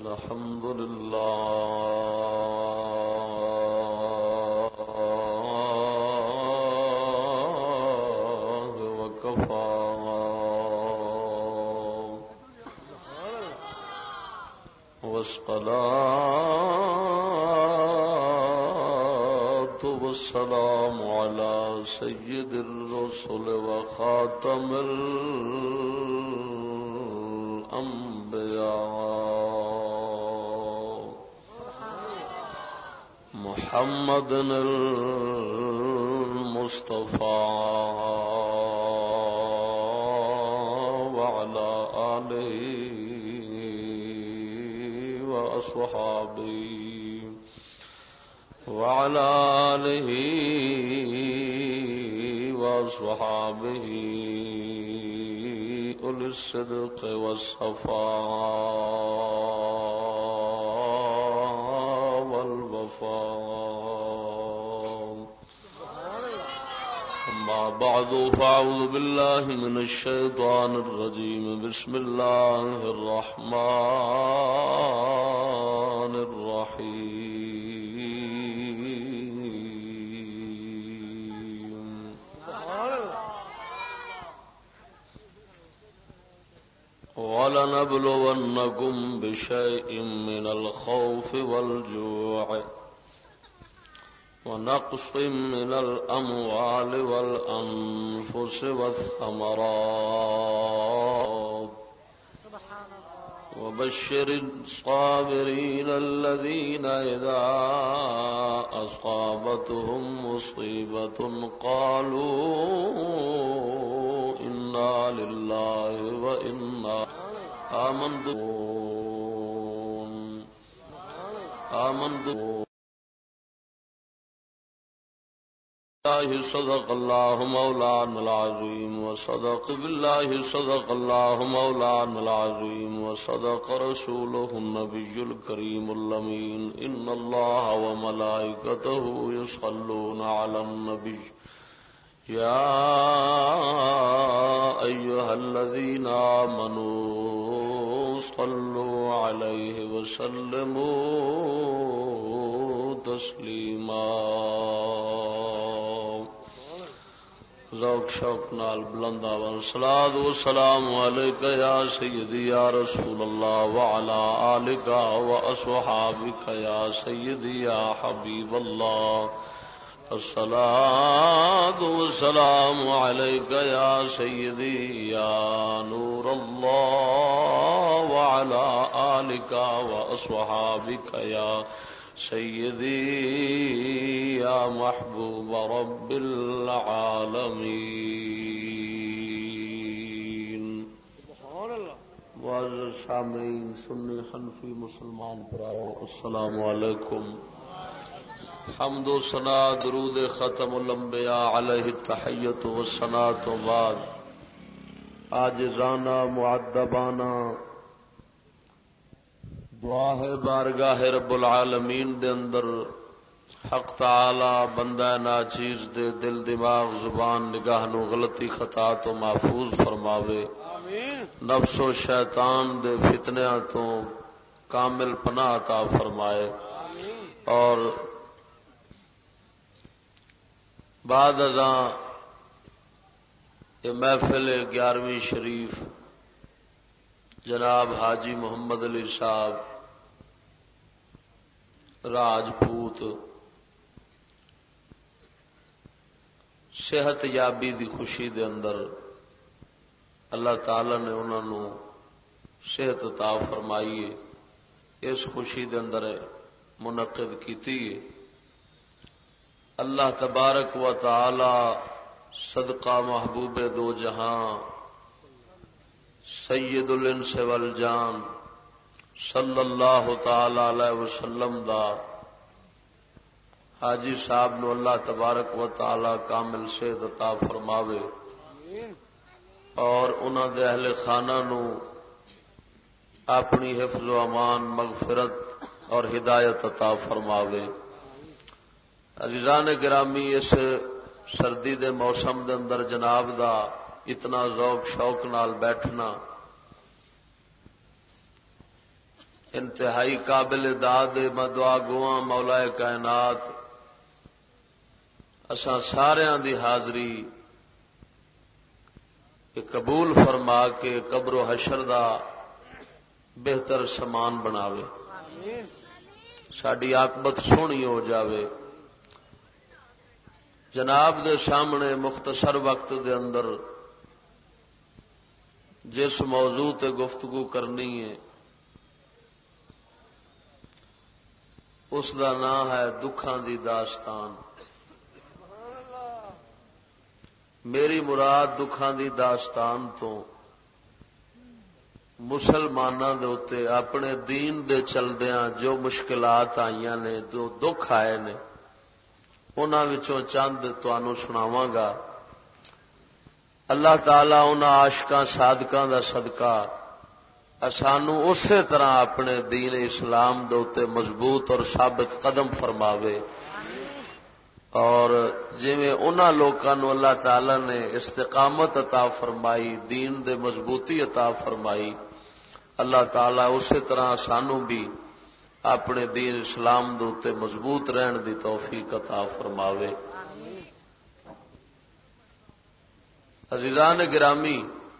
الحمد لله وكفى والصلاة والسلام على سيد الرسل وخاتم الأنبياء محمد المصطفى وعلى آله وأصحابه وعلى آله وأصحابه أولي الصدق والصفاء والوفاء. أما بعد فأعوذ بالله من الشيطان الرجيم. بسم الله الرحمن الرحيم. وَلَنَبْلُوَنَّكُمْ بِشَيْءٍ مِّنَ الْخَوْفِ وَالْجُوعِ وَنَقْصٍ مِّنَ الْأَمْوَالِ وَالْأَنفُسِ وَالثَّمَرَاتِ وَبَشِّرِ الصَّابِرِينَ الَّذِينَ إِذَا أَصَابَتْهُم مُّصِيبَةٌ قَالُوا إِنَّا لِلَّهِ وَإِنَّا آمنت بالله صدق الله مولانا العظيم وصدق بالله صدق الله مولانا العظيم وصدق رسوله النبي الكريم الأمين. إن الله وملائكته يصلون على النبي يا أيها الذين آمنوا صلوا عليه وسلموا تسليما. ذوق شوق نال بلند آواز صلاۃ و سلام علیک یا سیدی یا رسول اللہ وعلی آلک و اصحابک یا سیدی یا حبیب اللہ. الصلاۃ والسلام علیک یا سیدی یا نور اللہ وعلی آلک و اصحابک یا سیدی یا محبوب رب العالمین. معزز سامعین سنی حنفی مسلمان پراؤ السلام علیکم. حمد و ثنا درود ختم الانبیاء علیہ التحیۃ والثناء و بعد عاجزانہ معدبانہ دعا ہے بارگاہ رب العالمین دے اندر حق تعالی بندہ ناچیز دے دل دماغ زبان نگاہ نو غلطی خطا تو محفوظ فرماوے. نفس و شیطان دے فتنیاں تو کامل پناہ عطا فرمائے. اور بعد ازاں یہ محفل 11ویں شریف جناب حاجی محمد علی صاحب راجپوت صحت یابی دی خوشی دے اندر اللہ تعالی نے انہوں نے صحت عطا فرمائی ہے. اس خوشی دے اندر منعقد کیتی ہے. اللہ تبارک و تعالی صدقہ محبوب دو جہاں سید الانس والجان صلی اللہ تعالی علیہ وسلم دا حاجی صاحب نو اللہ تبارک و تعالی کامل صحت عطا فرماوے اور انہاں دے اہل خانہ نو اپنی حفظ و امان مغفرت اور ہدایت عطا فرماوے. عزیزان گرامی اس سردی دے موسم دے اندر جناب دا اتنا ذوق شوق نال بیٹھنا انتہائی قابل داد میں دعا گواں مولا کائنات اساں ساریاں دی حاضری قبول فرما کے قبر و حشر دا بہتر سامان بناوے، ساڈی عاقبت سونی ہو جاوے۔ جناب دے سامنے مختصر وقت دے اندر جس موضوع تے گفتگو کرنی ہے اس دا نام ہے دکھاں دی داستان۔ میری مراد دکھاں دی داستان تو مسلماناں دے اوتے اپنے دین دے چلدیاں جو مشکلات آئیاں نے، جو دکھ آئے نے، انہاں وچوں چند تانوں سناواں گا۔ اللہ تعالی انہاں عاشقاں صادقاں دا صدقہ سانوں اسی طرح اپنے دین اسلام دے اوتے مضبوط اور ثابت قدم فرماوے، اور جویں انہاں لوکاں نوں اللہ تعالی نے استقامت عطا فرمائی، دین دے مضبوطی عطا فرمائی، اللہ تعالی اسی طرح سانوں بھی اپنے دین اسلام دے اوتے مضبوط رہن دی توفیق عطا فرماوے۔ عزیزان گرامی،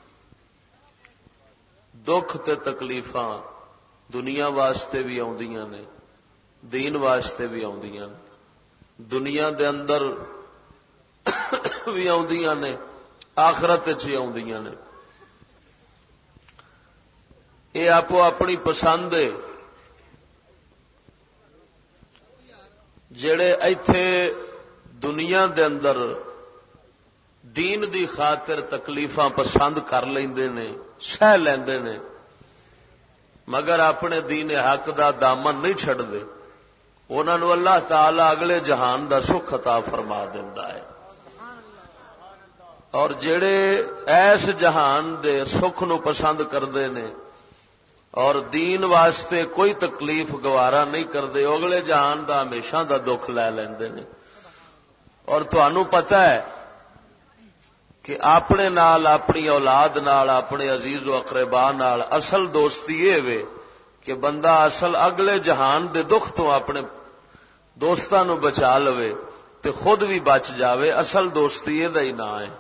دکھ تے تکلیفاں دنیا واسطے بھی آندیاں نے، دین واسطے بھی آندیاں نے، دنیا دے اندر بھی آندیاں نے، آخرت وچ بھی آندیاں نے۔ یہ آپو اپنی پسند ہے۔ جڑے ایتھے دنیا دے اندر دین دی خاطر تکلیفاں پسند کر لیندے نے، سہ لیندے نے، مگر اپنے دین حق دا دامن نہیں چھڈدے، انہاں نوں اللہ تعالی اگلے جہان دا سکھ عطا فرما دیندا ہے۔ اور جڑے ایس جہان دے سکھ نو پسند کردے نے اور دین واسطے کوئی تکلیف گوارا نہیں کرتے، اگلے جہان دا ہمیشہ دا دکھ لے لیندے نے۔ اور تھانوں پتہ ہے کہ اپنے نال، اپنی اولاد نال، اپنے عزیز و اقربا نال اصل دوستی یہ وے کہ بندہ اصل اگلے جہان دے دکھ تو اپنے دوستاں نو بچا لوے تے خود بھی بچ جاوے، اصل دوستی یہ دا ہی نام ہے۔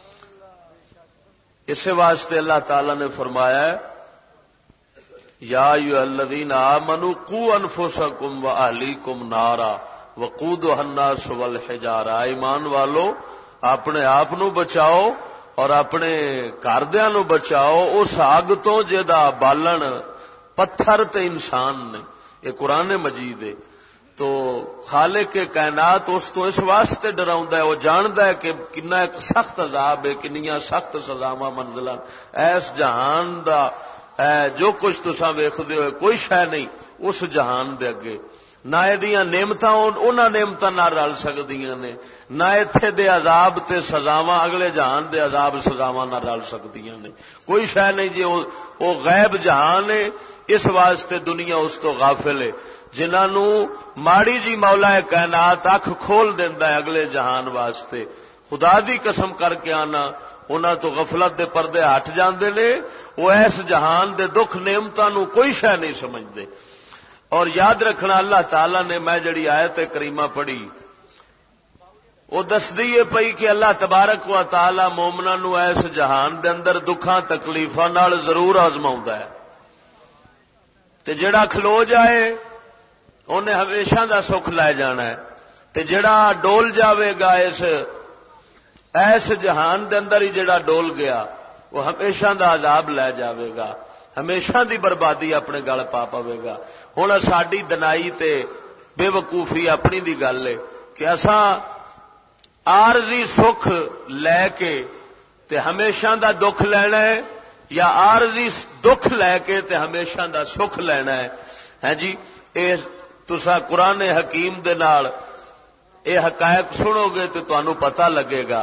اسی واسطے اللہ تعالی نے فرمایا ہے یا ایھا الذین آمنوا قوا انفسکم واہلیکم نارا وقودھا الناس والحجارہ، ایمان والو اپنے آپ نو بچاؤ اور اپنے گھردیاں نو بچاؤ اس آگ تو جدا بالن پتھر تے انسان نے۔ یہ قرآن مجید ہے۔ تو خالق کے کائنات اس تو اس واسطے ڈراؤندا ہے، وہ جاندا ہے کہ کنا ایک سخت عذاب ہے، کنیاں سخت سزاواں منزلاں ایس جہان دا جو کچھ تساں ویکھدے ہو کوئی شے نہیں اس جہان دے اگے، نہ ایدیاں نعمتاں انہاں نعمتاں نال رل سکدیاں نے، نہ ایتھے دے عذاب تے سزاواں اگلے جہان دے عذاب سزاواں نال رل سکدیاں نے، کوئی شے نہیں جی۔ وہ غیب جہان ہے، اس واسطے دنیا اس تو غافل ہے۔ جنہاں نوں ماڑی جی مولا کائنات اکھ کھول دیندا ہے اگلے جہان واسطے، خدا دی قسم کر کے آنا انہاں تو غفلت دے پردے ہٹ جاندے نے، وہ اس جہان دے دکھ نعمتاں نوں کوئی شے نہیں سمجھدے۔ اور یاد رکھنا اللہ تعالی نے میں جڑی آیت کریمہ پڑھی وہ دسدی ہے پئی کہ اللہ تبارک و تعالی مومناں نوں اس جہان دے اندر دکھاں تکلیفاں نال ضرور آزماؤندا ہے، تے جڑا کھلو جائے انہیں ہمیشہ دا سکھ لے جانا ہے، تے جڑا ڈول جاوے گا ایس جہان دے اندر ہی جڑا ڈول گیا وہ ہمیشہ دا عذاب لے جاوے گا، ہمیشہ دی بربادی اپنے گل پا پاوے گا۔ ہن ساڈی دنائی تے بے وقوفی اپنی دی گل ہے کہ اساں عارضی سکھ لے کے تے ہمیشہ دا دکھ لینا ہے، یا عارضی دکھ لے کے تے ہمیشہ دا سکھ لینا ہے جی۔ اے تسا قرآن حکیم دے نال اے حقائق سنو گے تو تانوں پتہ لگے گا۔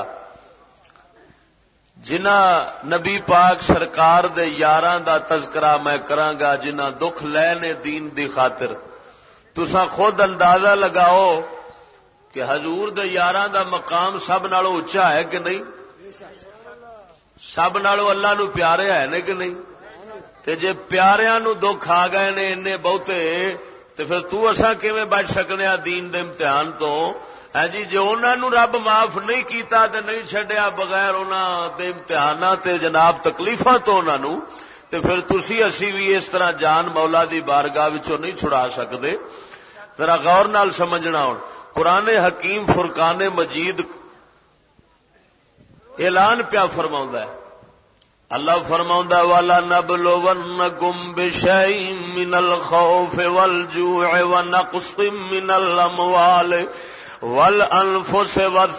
جنہ نبی پاک سرکار دے یاراں دا تذکرہ میں کراں گا جنہ دکھ لے نے دین دی خاطر، تسا خود اندازہ لگاؤ کہ حضور دے یاراں دا مقام سب نالوں اونچا ہے کہ نہیں؟ سب نالوں اللہ نو پیارے ہے کہ نہیں؟ تے جے پیاریاں نو دکھ آ گئے نے انے بہتے تے پھر تو اساں کیویں بچ سکنے آ دین دے امتحان تو ہے جی جے انہاں نو رب معاف نہیں کیتا تے نہیں چھڈیا بغیر انہاں دے امتحاناں تے جناب تکلیفاں تو انہاں نو تے پھر تسی اسی بھی اس طرح جان مولا دی بارگاہ وچوں نہیں چھڑا سکدے ذرا غور نال سمجھنا ہن قرآن حکیم فرقان مجید اعلان پیا فرماوندا ہے اللہ فرماوندا والا نبلونکم بشیء من الخوف والجوع ونقص من الاموال والانفس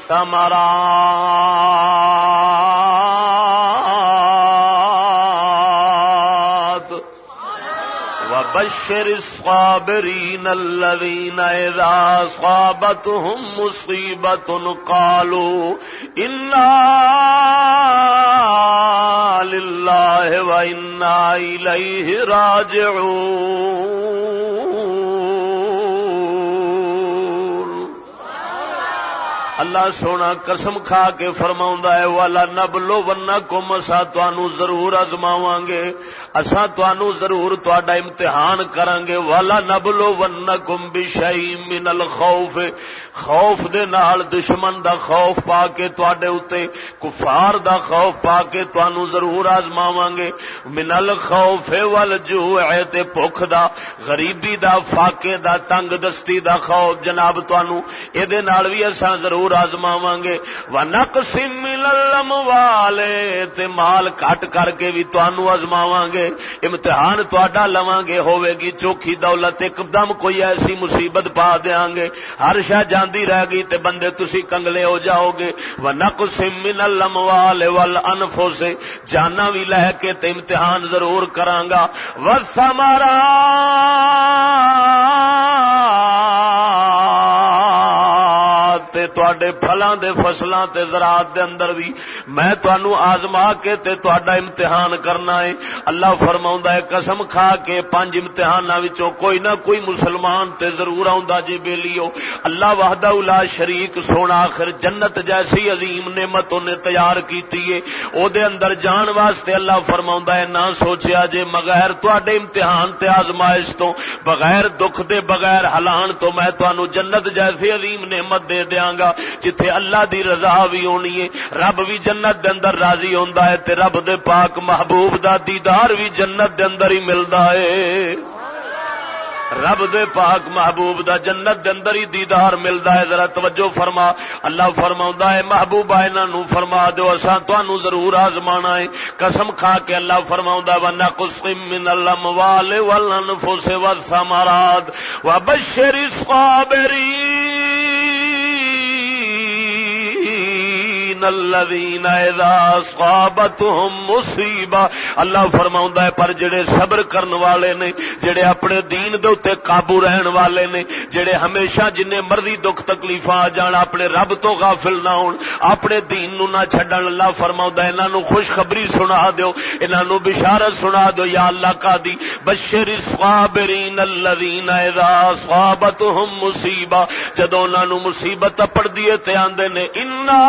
والثمرات وبشر الصابرين الذين إذا أصابتهم مصيبة قالوا إنا لله وإنا إليه راجعون اللہ سونا قسم کھا کے فرماوندا ہے والا نبلونکم اسا تانوں ضرور آزماواں گے اسا تانوں ضرور تہاڈا امتحان کران گے والا نبلونکم بشیء من الخوف خوف دے نال دشمن دا خوف پا کے تواڈے اوتے کفار دا خوف پا کے تانوں ضرور آزماواں گے من الخوف والجوع تے بھوک دا غریبی دا فاقے دا تنگ دستی دا خوف جناب تانوں اے دے نال وی اساں ضرور آزماواں گے ونقص من الاموال تے مال کٹ کر کے بھی تانوں آزماواں گے امتحان تہاڈا لواں گے ہوے گی چوکھی دولت ایک دم کوئی ایسی مصیبت پا دیاں گے ہر شے جاندی رہ گئی تے بندے تسی کنگلے ہو جاؤ گے ونقص من الاموال والانفس جاناں وی لے کے تے امتحان ضرور کراں گا والثمرات تے تواڈے پھلاں دے فصلاں تے زراعت دے اندر بھی میں تانوں آزما کے تے تہاڈا امتحان کرنا ہے اللہ فرماوندا ہے قسم کھا کے 5 امتحاناں وچوں کوئی نہ کوئی مسلمان تے ضرور آوندا جے بیلیو اللہ وحدہ لا شریک سونا آخر جنت جیسی عظیم نعمت انہیں تیار کیتی ہے او دے اندر جان واسطے اللہ فرماوندا ہے نہ سوچیا جے مغیر تواڈے امتحان تے آزمائش تو بغیر دکھ دے بغیر ہلان تو میں تانوں جنت جیسی عظیم نعمت دے دیاں گا جتھے اللہ دی رضا بھی ہونی ہے رب بھی جنت دے اندر راضی ہوندا ہے تے رب دے پاک محبوب دا دیدار بھی جنت دے اندر ہی ملدا ہے رب دے پاک محبوب دا جنت دے اندر ہی دیدار ملدا ہے ذرا توجہ فرما اللہ فرماوندا ہے محبوبا انہاں نوں فرما دیو اساں تانوں ضرور آزمانا ہے قسم کھا کے اللہ فرماوندا ونقص من الاموال والانفس والثمرات وبشر الصابرين الذين اذا اصابتهم مصیبہ اللہ فرماوندا ہے پر جڑے صبر کرن والے نے جڑے اپنے دین دے اوتے قابو رہن والے نے جڑے ہمیشہ جنے مرضی دکھ تکلیفاں آ جان اپنے رب تو غافل نہ ہون اپنے دین نو نہ چھڈن اللہ فرماوندا ہے انہاں نو خوشخبری سنا دیو انہاں نو بشارت سنا دیو یا اللہ کا دی بشر الصابرین الذین اذا اصابتهم مصیبہ جدوں انہاں نو مصیبت اپڑ دیے تے آندے نے انا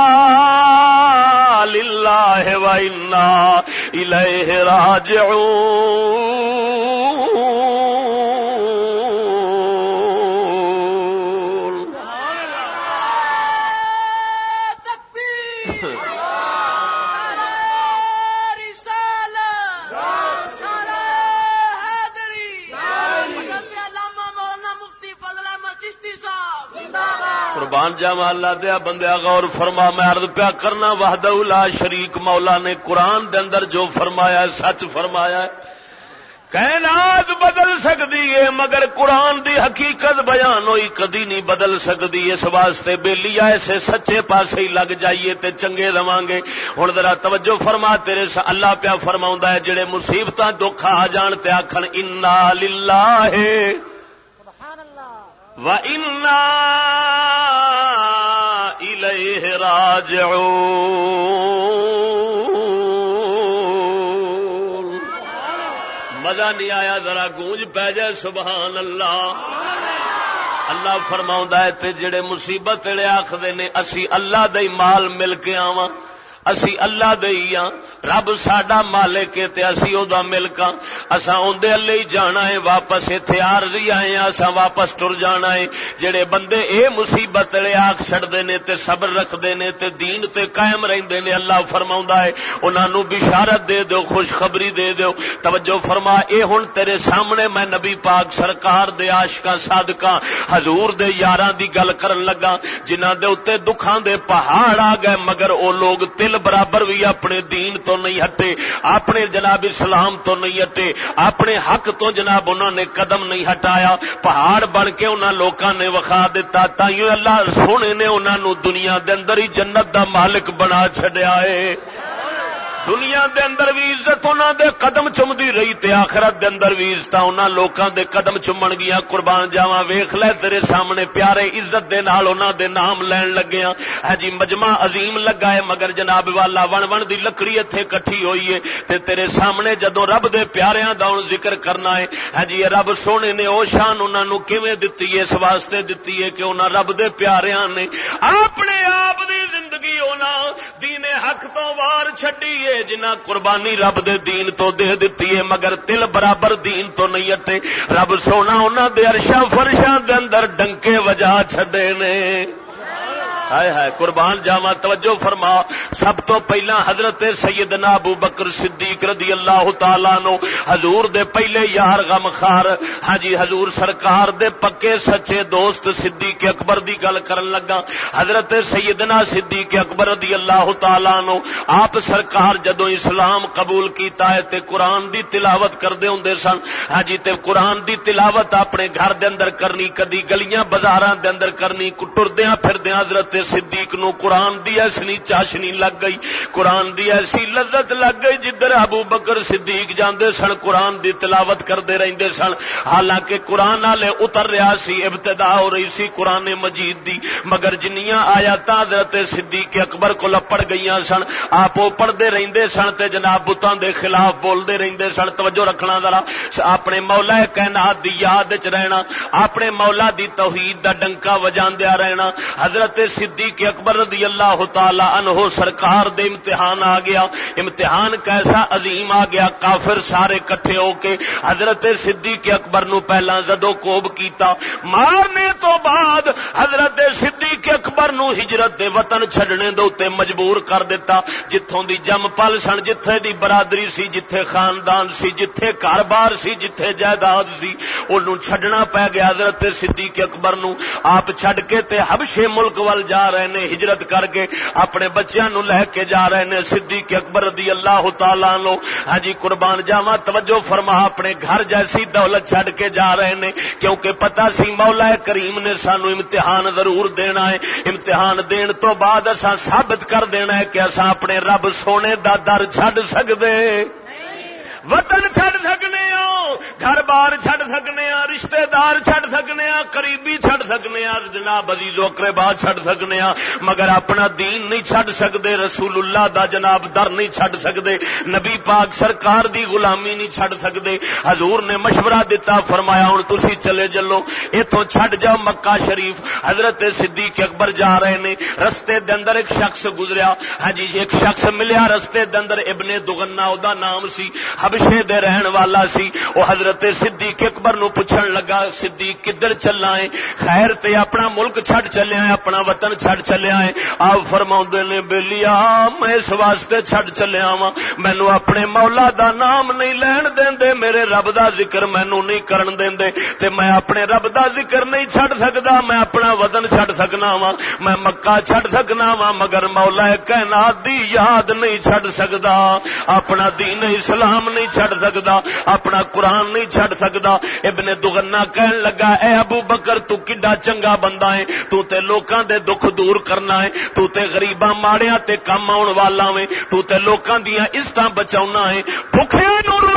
للہ و انا الیہ راجعون تکبیر قربان جاواں اللہ دیا بندیا غور فرما میں عرض پیا کرنا وحدہ لا شریک مولا نے قرآن دے اندر جو فرمایا ہے سچ فرمایا ہے کائنات بدل سکتی ہے مگر قرآن دی حقیقت بیان ہوئی کدی نہیں بدل سکتی اس واسطے بیلی ایسے سچے پاسے ہی لگ جائیے تے چنگے رواں گے ہن ذرا توجہ فرما تیرے اللہ پیا فرماوندا ہے جڑے مصیبتاں دکھ آ جان تے آکھن انا للہ وَإِنَّا إِلَيْهِ راجعون مزہ نہیں آیا ذرا گونج پہ جائے سبحان اللہ اللہ فرماوندا ہے تے جڑے مصیبت ویلے آکھدے نے اسی اللہ دے مال مل کے آواں اسی اللہ دے ہی ہاں، رب ساڈا مالک ہے تے اسی او دا ملک ہاں، اساں اوندے اللہ ہی جانا ہے، واپس ایتھے عارضی آئے ہاں، اساں واپس ٹر جانا ہے۔ جڑے بندے اے مصیبت لے آکھ چھڑدے نے تے صبر رکھدے نے تے دین تے قائم رہندے نے، اللہ فرماوندا ہے انہاں نو بشارت دے دیو، خوشخبری دے دیو۔ توجہ فرما، اے ہن تیرے سامنے میں نبی پاک سرکار دے عاشقاں صادقاں حضور دے یاراں دی گل کرن لگا، جنہاں دے اوتے دکھاں دے پہاڑ آ گئے، مگر او لوگ تل برابر بھی اپنے دین تو نہیں ہٹے، اپنے جناب اسلام تو نہیں ہٹے، اپنے حق تو جناب انہوں نے قدم نہیں ہٹایا، پہاڑ بن کے انہاں لوکاں نے وکھا دیتا۔ تائیوں اللہ سونے نے انہاں نو دنیا دے اندر ہی جنت دا مالک بنا چھڈیا ہے۔ دنیا دے اندر بھی عزت انہاں دے قدم چمدی رہی تے آخرت دے اندر بھی عزت انہاں لوکاں دے قدم چمن گیا۔ قربان جاواں، ویکھ لے تیرے سامنے پیارے عزت دے نال انہاں دے نام لین لگے ہاں۔ ہاں جی، مجمع عظیم لگا ہے، مگر جناب والا ون ون دی لکڑی ایتھے کٹھی ہوئی ہے تے تیرے سامنے جدوں رب دے پیاریاں دا ہن ذکر کرنا ہے۔ ہاں جی، رب سونے نے او شان انہاں نو کیویں دتی ہے، اس واسطے دتی ہے کہ انہاں رب دے پیاریاں نے اپنے آپ دی زندگی انہاں دین حق تو وار چھڈی ہے، جنہ قربانی رب دے دین تو دے دیتی ہے، مگر دل برابر دین تو نہیں ہٹے۔ رب سونا انہاں دے عرشاں فرشاں دے اندر ڈنکے وجا چھڈے نے۔ ہائے ہائے، قربان جاواں، توجہ فرما۔ سب تو پہلا حضرت سیدنا ابو بکر صدیق رضی اللہ تعالیٰ عنہ، حضور دے پہلے یار غمخار، ہاں جی حضور سرکار دے پکے سچے دوست صدیق اکبر دی گل کرن لگا۔ حضرت سیدنا صدیق اکبر رضی اللہ تعالیٰ عنہ آپ سرکار جدوں اسلام قبول کیتا ہے تے قرآن دی تلاوت کردے ہوندے سن۔ ہاں جی، تے قرآن دی تلاوت اپنے گھر دے اندر کرنی، کدی گلیاں بازاراں دے اندر کرنی، ٹردیاں پھردیاں حضرت صدیق نو قرآن دی ایسی چاشنی لگ گئی، قرآن دی ایسی لذت لگ گئی، جدھر ابو بکر صدیق جاندے سن قرآن دی تلاوت کردے رہندے سن۔ حالانکہ قرآن والے اتر رہا سی، ابتدا ہو رہی سی قرآن مجید دی، مگر جنیاں آیات حضرت صدیق اکبر کو لپڑ گئیاں سن، آپ وہ پڑھتے رہندے سن تے جناب بتاں دے خلاف بولدے رہندے سن۔ توجہ رکھنا ذرا، اپنے مولا کائنات دی یاد وچ رہنا، اپنے مولا دی توحید دا ڈنکا وجاندیا رہنا۔ حضرت صدیق اکبر رضی اللہ تعالی عنہ سرکار دے امتحان آ گیا، امتحان کیسا عظیم آ گیا، کافر سارے کٹھے ہو کے حضرت صدیق اکبر نو پہلا زدو کوب کیتا، مارنے تو بعد حضرت صدیق اکبر نو ہجرت دے وطن چھڈنے دے اوتے مجبور کر دیتا، جتھوں دی جم پل سن، جتھے دی برادری سی، جتھے خاندان سی، جتھے گھر بار سی، جتھے جائیداد سی، اونوں چھڈنا پے گیا حضرت صدیق اکبر نو۔ آپ چھڈ کے تے حبشے ملک ول جا رہے نے، ہجرت کر کے اپنے بچیاں نو لے کے جا رہے نے۔ صدیق اکبر رضی اللہ تعالیٰ عنہ، ہاں جی قربان جاواں، توجہ فرما، اپنے گھر جیسی دولت چھڈ کے جا رہے نے، کیونکہ پتہ سی مولا کریم نے سانو امتحان ضرور دینا ہے، امتحان دین تو بعد اساں ثابت کر دینا ہے کہ اساں اپنے رب سونے دا در چھڈ سکدے، وطن چھڈ سکنے ہاں، گھر بار چھڈ سکنے ہاں، رشتہ دار چھڈ سکنے ہاں، قریبی چھڈ سکنے ہاں، جناب عزیز و اقربا چھڈ سکنے ہاں، مگر اپنا دین نہیں چھڈ سکدے، رسول اللہ دا جناب در نہیں چھڈ سکدے، نبی پاک سرکار دی غلامی نہیں چھڈ سکدے۔ حضور نے مشورہ دیتا، فرمایا ہن تسی چلے چلو، ایتھوں چھڈ جاؤ مکہ شریف۔ حضرت صدیق اکبر جا رہے نے، رستے دے اندر ایک شخص گزریا، ہاں جی ایک شخص ملیا رستے دے اندر، ابن دغنہ او دا نام سی، حبشے دے رہن والا سی۔ وہ حضرت صدیق اکبر نو پوچھن لگا، صدیق کدھر چلنا ہے؟ خیر تے اپنا ملک چھڈ چلیا ہے، اپنا وطن چھڈ چلیا ہے؟ آپ فرماؤندے نے بیلیا میں اس واسطے چھڈ چلیا وا، مینو اپنے مولا دا نام نہیں لین دیندے، میرے رب دا ذکر مینو نہیں کرن دیندے، تے میں اپنے رب دا ذکر نہیں چھڈ سکدا، میں اپنا وطن چھڈ سکنا وا، میں مکہ چھڈ سکنا وا، مگر مولا کائنات دی یاد نہیں چھڈ سکدا، اپنا دین اسلام نہیں چھڈ سکدا، اپنا قرآن نہیں چھڈ سکدا۔ ابن دغنہ کہن لگا، اے ابو بکر تو کڈا چنگا بندہ ہے، تو تے لوکاں دے دکھ دور کرنا ہے، تو تے غریباں ماڑیاں تے کم آن والا ہے، تو تے لوکاں دیاں عزتاں بچاؤنا ہے، بھکھیاں نوں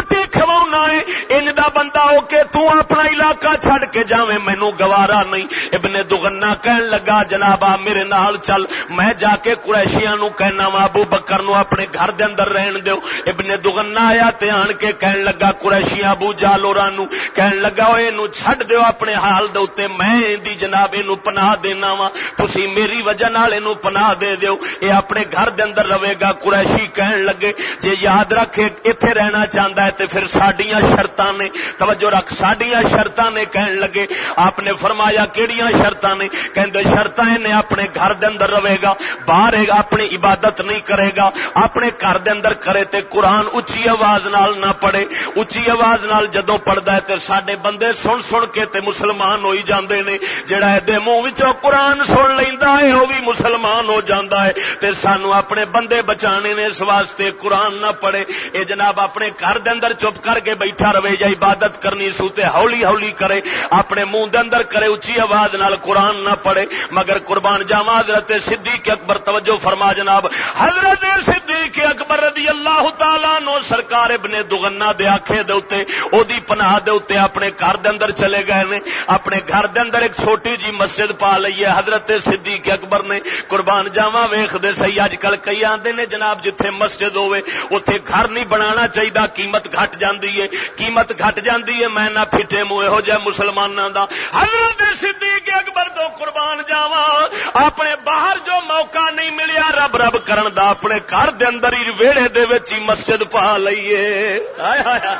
روٹی کھواؤنا ہے انج دا بندہ ہو کے تو اپنا علاقہ چھڈ کے جاویں مینوں گوارا نہیں. ابن دغنا کہن لگا جناب میرے نال چل میں جا کے قریشیاں نو کہنا وا ابو بکر نو اپنے گھر دے اندر رہن دیو. ابن دغنا آیا تے آن کے کہن لگا قریشیاں ابو جہل ہوراں نو کہن لگا اوے اینو چھڈ دیو اپنے حال دے اوتے میں دی جناب اینو پناہ دینا وا تسی میری وجہ نال اینو پناہ دے دیو اے اپنے گھر دے اندر رہے گا. قریشی کہن لگے جے یاد رکھے ایتھے رہنا چاہندا ہے تے پھر ساڈیاں شرطاں نے توجہ رکھ ساڈیاں شرطاں نے. کہن لگے آپ نے فرمایا کیڑیاں شرطاں نے؟ کہندے شرطاں نے اپنے گھر دے اندر رہے گا باہر اپنی عبادت نہیں کرے گا اپنے گھر دے اندر کرے تے قرآن اچھی آواز نال نہ پڑھے. اچھی آواز نال جدوں پڑھدا ہے تے ساڈے بندے سن سن کے تے مسلمان ہوئی جاندے نے. جڑا دے منہ وچوں قرآن سن لیندا ہے او بھی مسلمان ہو جاندا ہے. تے سانو اپنے بندے بچانے نے اس واسطے قرآن نہ پڑھے. اے جناب اپنے گھر دے اندر چپ کر کے بیٹھا رہے یا عبادت کرنی سو تے ہولی ہولی کرے اپنے منہ دے اندر کرے اچھی آواز نال قرآن نہ پڑھے. مگر قربان جاواں حضرت صدیق اکبر توجہ فرما جناب حضرت صدیق اکبر رضی اللہ تعالی عنہ سرکار ابن دغنا دے آکھے دے اوتے او دی پناہ دے اوتے اپنے گھر دے اندر چلے گئے نے. اپنے گھر دے اندر ایک چھوٹی جی مسجد پا لئی ہے حضرت صدیق اکبر نے. قربان جاواں ویکھ دے صحیح اج کل کئی آندے نے جناب جتھے مسجد ہوے اوتھے گھر نہیں بنانا چاہیے قیمت گھٹ جاندی ہے قیمت گھٹ جاندی ہے میں نہ پھٹے منہ ہو جائے مسلماناں دا. حضرت صدیق اکبر تو قربان جاواں اپنے باہر جو موقع نہیں ملیا رب رب کرن دا اپنے گھر دے اندر ہی ویڑے دے وچ ہی مسجد پا لئیے. ہائے ہائے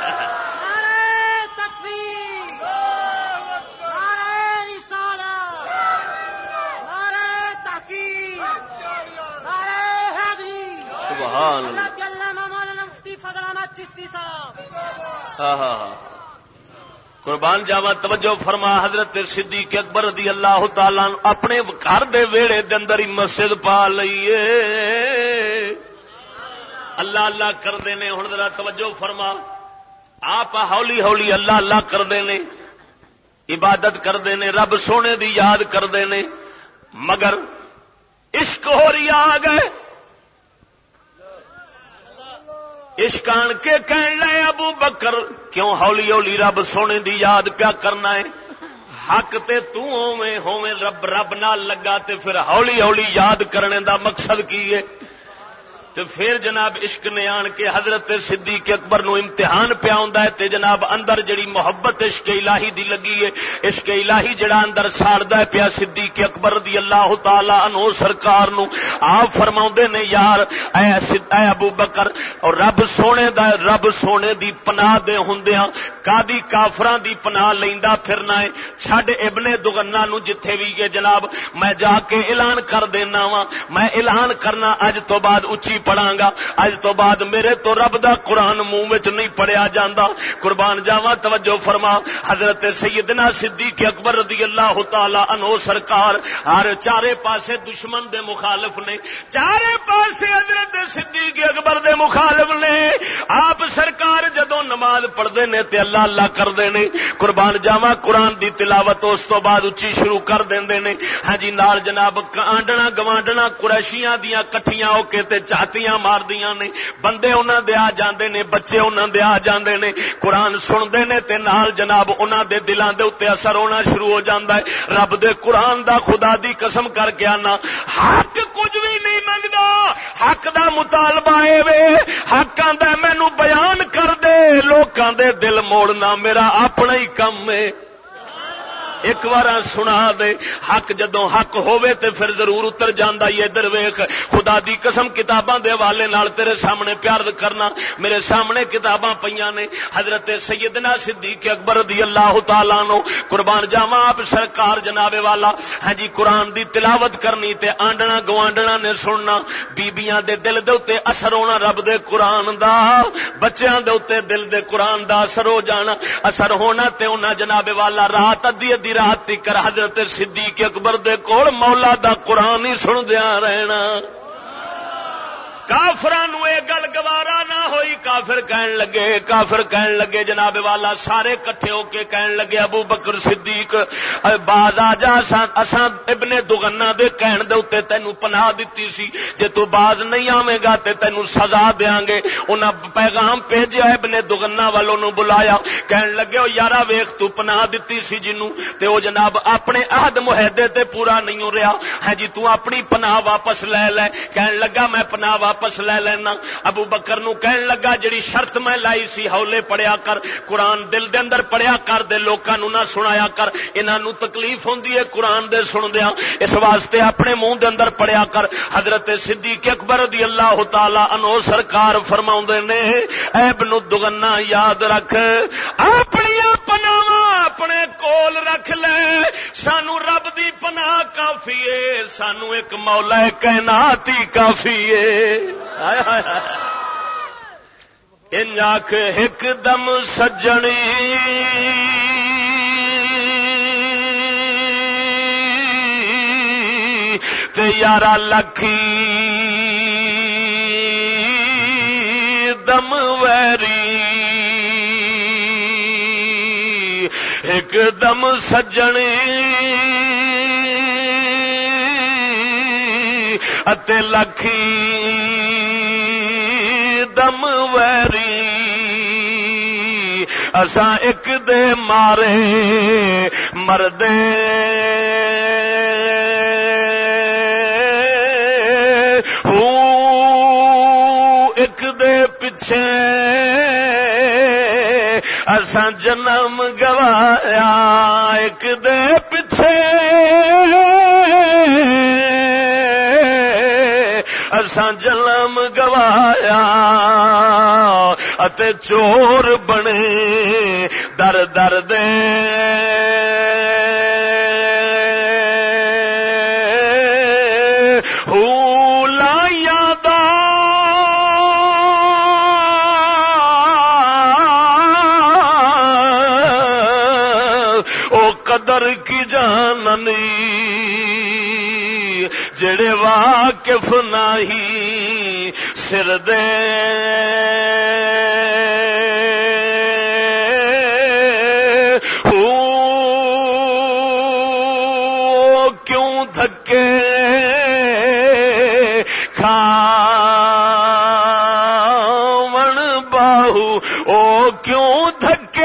سبحان اللہ. ہاں ہاں ہاں قربان جاواں توجہ فرما حضرت صدیق اکبر رضی اللہ تعالی عنہ اپنے گھر دے ویڑے دے اندر ہی مسجد پا لئیے. اللہ اللہ کردے نے. ہن ذرا توجہ فرما آپ ہولی ہولی اللہ اللہ کردے نے عبادت کردے نے رب سونے دی یاد کردے نے مگر عشق ہو رہی آ گئے. عشق آن کے کہن لے ابو بکر کیوں ہولی ہولی رب سونے دی یاد پیا کرنا ہے حق تے تو ہوویں رب رب نال لگا تے پھر ہولی ہولی یاد کرنے دا مقصد کی ہے. تو پھر جناب عشق نے آن کے حضرت صدیق اکبر نو امتحان پیا ہوندا ہے تے جناب اندر جڑی محبت عشق الہی دی لگی ہے عشق الہی جڑا اندر ساڑدا ہے پیا صدیق اکبر رضی اللہ تعالی عنہ سرکار نو آپ فرماوندے نے یار اے ابو بکر اور رب سونے دی پناہ دے ہوندیاں کادی کافراں دی پناہ لیندا پھرنا ہے. چھڈ ابن دغنا نو جتھے وی گئے جناب میں جا کے اعلان کر دینا وا میں اعلان کرنا اج تو بعد اچھی پڑھاں گا اج تو بعد میرے تو رب دا قرآن منہ وچ نہیں پڑھیا جاندا. قربان جاواں توجہ فرما حضرت سیدنا صدیق اکبر رضی اللہ تعالی عنہ سرکار ہر چارے پاسے دشمن دے مخالف نے چارے پاسے حضرت صدیق اکبر دے مخالف نے. آپ سرکار جدوں نماز پڑھدے نے تے اللہ اللہ کردے نے. قربان جاواں قرآن دی تلاوت اس تو بعد اچھی شروع کر دیندے نے. ہاں جی نال جناب آنڈنا گوانڈنا قریشیاں دیاں کٹھیاں ہو کے تے چاہتیاں مار دیاں نے بندے انہاں دے آ جاندے نے بچے انہاں دے آ جاندے نے قرآن سندے نے تے نال جناب انہاں دے دلاں دے اوتے اثر ہونا شروع ہو جاندا ہے. رب دے قرآن دا خدا دی قسم کر کے آنا حق کچھ بھی نہیں منگدا حق دا مطالبہ اے وے حق آندا مینوں بیان کر دے لوکاں دے دل موڑنا میرا اپنا ہی کم ہے. ایک بار سنا دے حق جدوں حق ہووے تے پھر ضرور اتر جاندا ہے. ادھر ویکھ خدا دی قسم کتاباں دے حوالے نال تیرے سامنے پیار کرنا میرے سامنے کتاباں پیاں نے حضرت سیدنا صدیق اکبر رضی اللہ تعالی عنہ قربان جاواں آپ سرکار جناب والا ہاں جی قرآن دی تلاوت کرنی تے آنڈنا گوانڈنا نے سننا بیبییاں دے دل دے اوتے اثر ہونا رب دے قرآن دا بچیاں دے اوتے دل دے قرآن دا اثر ہو جانا اثر ہونا تے انہاں جناب والا رات ادھی رات تکر حضرت صدیق اکبر دے کول مولا دا قرآن ہی سن دیا رہنا. کافرانو یہ گل گوارا نہ ہوئی. کافر کہن لگے جناب والا سارے کٹھے ہو کے کہن لگے ابو بکر صدیق باز آ جا, اساں ابن دغنا دے کہن دے اوتے تینوں پناہ دتی سی, جے تو باز نہیں آویں گا تے تینوں سزا دیاں گے. انہاں پیغام بھیجیا ابن دغنا والوں نو بلایا, کہن لگے او یارا ویکھ تو پناہ دتی سی جنوں تے او جناب اپنے عہد معاہدے تے پورا نہیں ہو رہا. ہاں جی تو اپنی پناہ واپس لے. کہن لگا میں پناہ واپس لے لینا. ابو بکر نو کہن لگا جڑی شرط میں لائی سی ہولے پڑھیا کر, قرآن دل دے اندر پڑھیا کر, دے لوکاں نو نہ سنایا کر, انہاں نو تکلیف ہوندی ہے قرآن دے سندیاں, اس واسطے اپنے منہ دے اندر پڑھیا کر. حضرت صدیق اکبر رضی اللہ تعالی عنہ سرکار فرماوندے نے اے ابن دغنا یاد رکھ اپنی پناہ اپنے کول رکھ لے, سانو رب دی پناہ کافی ہے, سانو ایک مولا کائنات ہی کافی ہے. ان آنکھ ایک دم سجنی تے یارا لکھی دم ویری, ایک دم سجنی اتے لکھی دم ویری, اساں ایک دے مارے مردے ایک دے پچھے اساں جنم گوایا, ایک دے پچھے اساں جنم گوایا, اتے چور بنے در در دے قدر کی جاننی جڑے واقف نہیں سر دے کیوں دھکے کھاون باہو او کیوں دھکے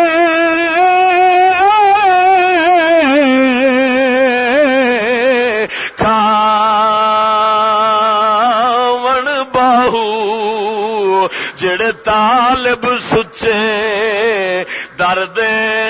جڑے طالب سچے درد